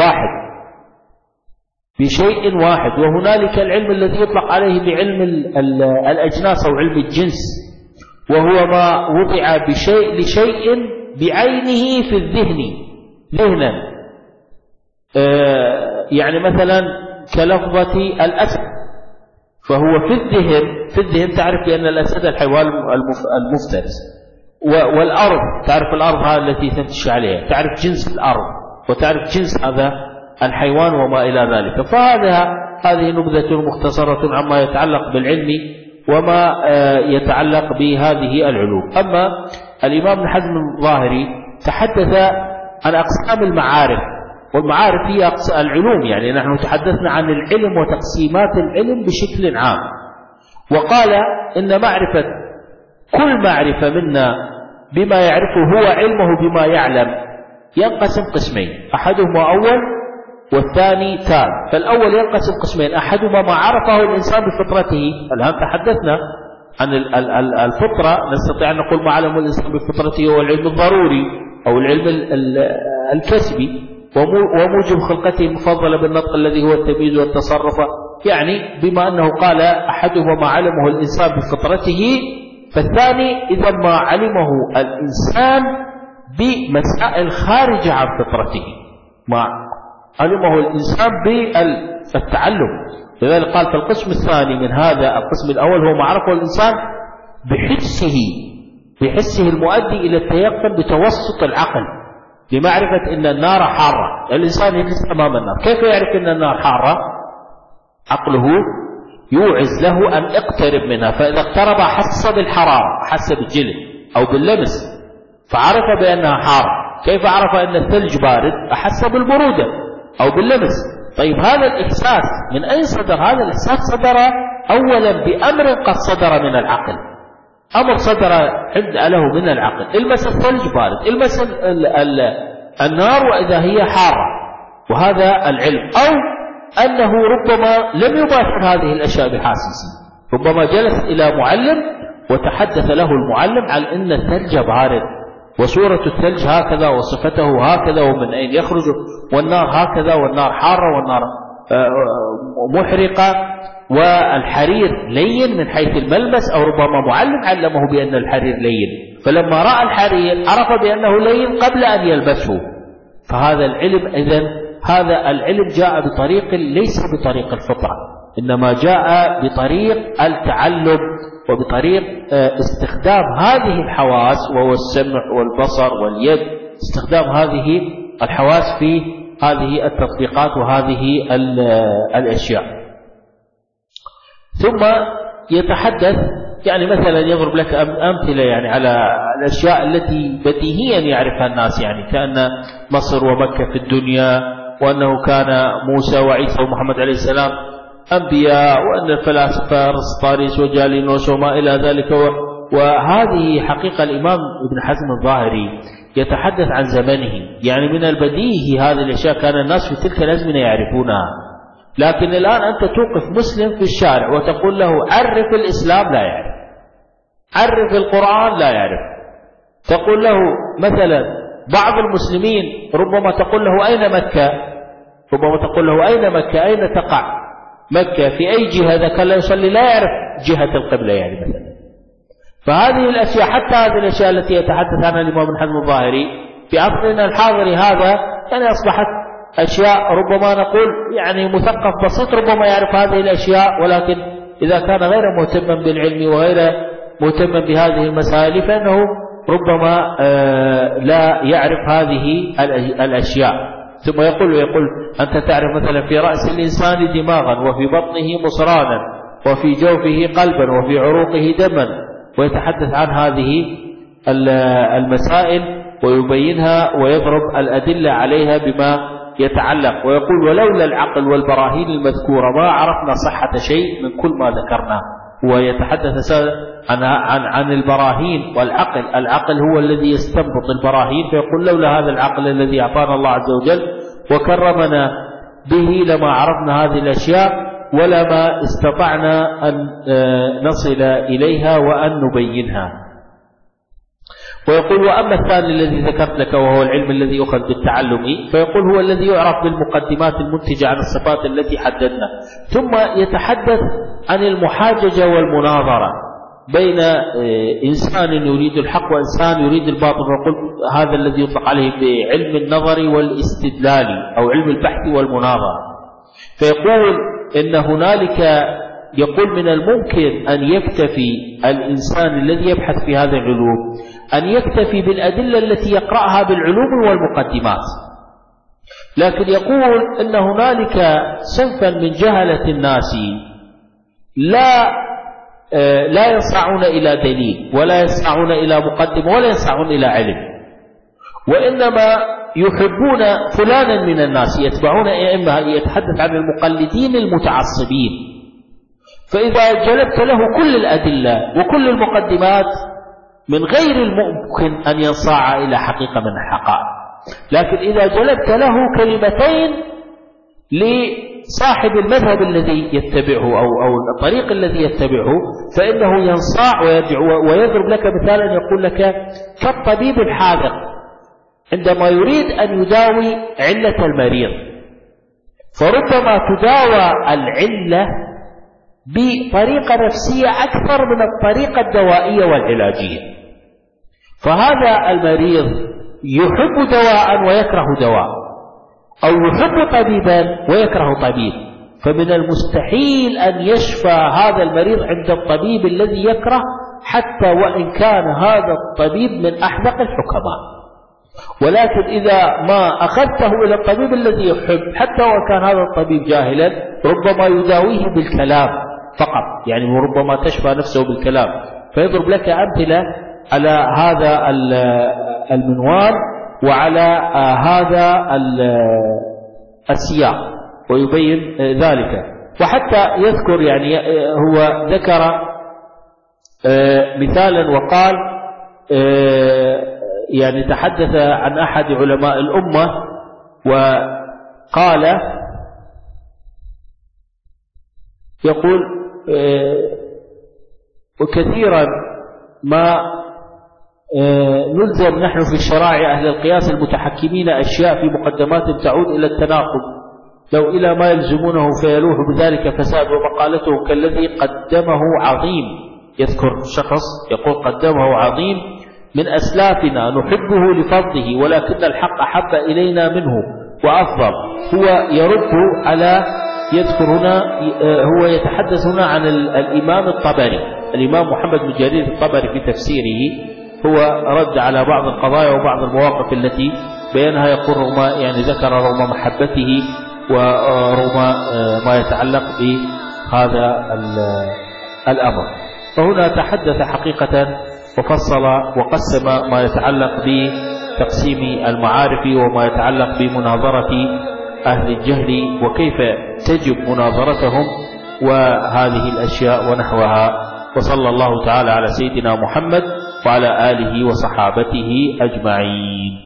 واحد. وهنالك العلم الذي يطلق عليه بعلم الأجناس أو علم الجنس، وهو ما وضع لشيء بعينه في الذهن ذهنا، يعني مثلا كلفظة الأسد، فهو في الذهن تعرف بأن الأسد الحيوان المفترس، والأرض تعرف الأرض التي تمشي عليها، تعرف جنس الأرض وتعرف جنس هذا الحيوان وما إلى ذلك. هذه نبذة مختصرة عما يتعلق بالعلم وما يتعلق بهذه العلوم. أما الإمام ابن حزم الظاهري تحدث عن أقسام المعارف، والمعارف هي العلوم، يعني نحن تحدثنا عن العلم وتقسيمات العلم بشكل عام، وقال إن معرفة كل معرفة منا بما يعرفه هو علمه بما يعلم ينقسم قسمين، أحدهما أول والثاني ثاني. فالأول ينقسم قسمين، أحدهما ما عرفه الإنسان بفطرته. الآن تحدثنا عن الفطرة، نستطيع أن نقول ما علمه الإنسان بفطرته هو العلم الضروري أو العلم الكسبي، وموجب خلقته المفضلة بالنطق الذي هو التمييز والتصرف. يعني بما أنه قال أحدهما ما علمه الإنسان بفطرته، فالثاني إذا ما علمه الإنسان بمسائل خارجة عن فطرته، ما علمه الإنسان بالتعلم. لذلك قال فالقسم الثاني من هذا القسم الأول هو ما عرفه الإنسان بحسه المؤدي إلى التيقن بتوسط العقل لمعرفة أن النار حارة. الإنسان يجلس أمام النار، كيف يعرف أن النار حارة؟ عقله يوعز له أن اقترب منها، فإذا اقترب حس بالحرارة، حس بالجلد أو باللمس فعرف بأنها حارة. كيف عرف أن الثلج بارد؟ أحس بالبرودة أو باللمس. طيب هذا الإحساس من أين صدر؟ هذا الإحساس صدر أولا بأمر قد صدر من العقل، أمر صدر له من العقل، المس الثلج بارد، المس النار وإذا هي حارة، وهذا العلم. أو أنه ربما لم يباشر هذه الأشياء بحاسسه، ربما جلس إلى معلم وتحدث له المعلم على أن الثلج بارد وصورة الثلج هكذا وصفته هكذا ومن أين يخرج، والنار هكذا، والنار حارة، والنار محرقة، والحرير لين من حيث الملمس، أو ربما معلم علمه بأن الحرير لين، فلما رأى الحرير عرف بأنه لين قبل أن يلبسه. فهذا العلم إذن هذا العلم جاء بطريق ليس بطريق الفطرة، إنما جاء بطريق التعلم وبطريق استخدام هذه الحواس، وهو السمع والبصر واليد، استخدام هذه الحواس في هذه التطبيقات وهذه الأشياء. ثم يتحدث يعني مثلا يضرب لك أمثلة يعني على الأشياء التي بديهيا يعرفها الناس، يعني كأن مصر ومكة في الدنيا، وأنه كان موسى وعيسى ومحمد عليه السلام أنبياء وأن الفلاسفة أرسطاطاليس وجالينوس وما إلى ذلك. وهذه حقيقة الإمام ابن حزم الظاهري يتحدث عن زمنه، يعني من البديهي هذه الأشياء كان الناس في تلك الأزمنة يعرفونها، لكن الآن أنت توقف مسلم في الشارع وتقول له عرف الإسلام لا يعرف، عرف القرآن لا يعرف. تقول له مثلا بعض المسلمين ربما تقول له أين مكة، ربما تقول له أين مكة، أين تقع مكة، في أي جهة، إذا كان لا يصلي لا يعرف جهة القبلة يعني مثلا. فهذه الأشياء، حتى هذه الأشياء التي يتحدث عنها الإمام ابن حزم الظاهري في عصرنا الحاضر هذا يعني أصبحت أشياء ربما نقول يعني مثقف بسيط ربما يعرف هذه الأشياء، ولكن إذا كان غير مهتما بالعلم وغير مهتما بهذه المسائل فإنه ربما لا يعرف هذه الأشياء. ثم يقول أنت تعرف مثلا في رأس الإنسان دماغا، وفي بطنه مصرانا، وفي جوفه قلبا، وفي عروقه دما، ويتحدث عن هذه المسائل ويبينها ويضرب الأدلة عليها بما يتعلق، ويقول ولولا العقل والبراهين المذكورة ما عرفنا صحة شيء من كل ما ذكرناه. ويتحدث عن البراهين والعقل، العقل هو الذي يستنبط البراهين، فيقول لولا هذا العقل الذي أعطانا الله عز وجل وكرمنا به لما عرفنا هذه الأشياء ولا ما استطعنا أن نصل إليها وأن نبينها. ويقول وأما الثاني الذي ذكرت لك وهو العلم الذي يؤخذ بالتعلم، فيقول هو الذي يعرف بالمقدمات المنتجة عن الصفات التي حددنا. ثم يتحدث عن المحاججة والمناظرة بين إنسان يريد الحق وإنسان يريد الباطل، ويقول هذا الذي يطلق عليه بعلم النظر والاستدلال أو علم البحث والمناظرة. فيقول إن هنالك، يقول من الممكن أن يكتفي الإنسان الذي يبحث في هذه العلوم أن يكتفي بالأدلة التي يقرأها بالعلوم والمقدمات، لكن يقول إن هنالك صنفا من جهلة الناس لا يسعون إلى دليل ولا يسعون إلى مقدمة ولا يسعون إلى علم، وإنما يحبون فلانا من الناس، يتبعون أئمة. يتحدث عن المقلدين المتعصبين، فإذا جلبت له كل الأدلة وكل المقدمات من غير الممكن أن ينصاع إلى حقيقة من الحقائق، لكن إذا جلبت له كلمتين لصاحب المذهب الذي يتبعه أو الطريق الذي يتبعه فإنه ينصاع ويرجع. ويضرب لك مثالا يقول لك كالطبيب الحاذق عندما يريد أن يداوي علة المريض، فربما تداوى العلة بطريقة نفسية أكثر من الطريقة الدوائية والعلاجية. فهذا المريض يحب دواء ويكره دواء، أو يحب طبيبا ويكره طبيب، فمن المستحيل أن يشفى هذا المريض عند الطبيب الذي يكره، حتى وإن كان هذا الطبيب من أحدق الحكماء. ولكن إذا ما أخذته إلى الطبيب الذي يحب، حتى وكان هذا الطبيب جاهلا، ربما يداويه بالكلام فقط، يعني ربما تشفى نفسه بالكلام. فيضرب لك أمثلة على هذا المنوال وعلى هذا السياق ويبين ذلك. وحتى يذكر، يعني هو ذكر مثالا وقال يعني تحدث عن أحد علماء الأمة وقال، يقول وكثيرا ما نلزم نحن في الشرائع أهل القياس المتحكمين أشياء في مقدمات تعود إلى التناقض لو إلى ما يلزمونه فيلوح بذلك فساد. ومقالته كالذي قدمه عظيم، يذكر شخص يقول قدمه عظيم من أسلافنا نحبه لفضله، ولكن الحق أحب إلينا منه وأفضل. هو يرد على، يذكر هنا، هو يتحدث هنا عن الإمام الطبري، الإمام محمد بن جرير الطبري في تفسيره، هو رد على بعض القضايا وبعض المواقف التي بينها، يقول رغم يعني ذكر رغم محبته ورغم ما يتعلق بهذا الأمر. فهنا تحدث حقيقة وفصل وقسم ما يتعلق بتقسيم المعارف وما يتعلق بمناظرة أهل الجهل وكيف تجب مناظرتهم وهذه الأشياء ونحوها. وصلى الله تعالى على سيدنا محمد وعلى آله وصحابته أجمعين.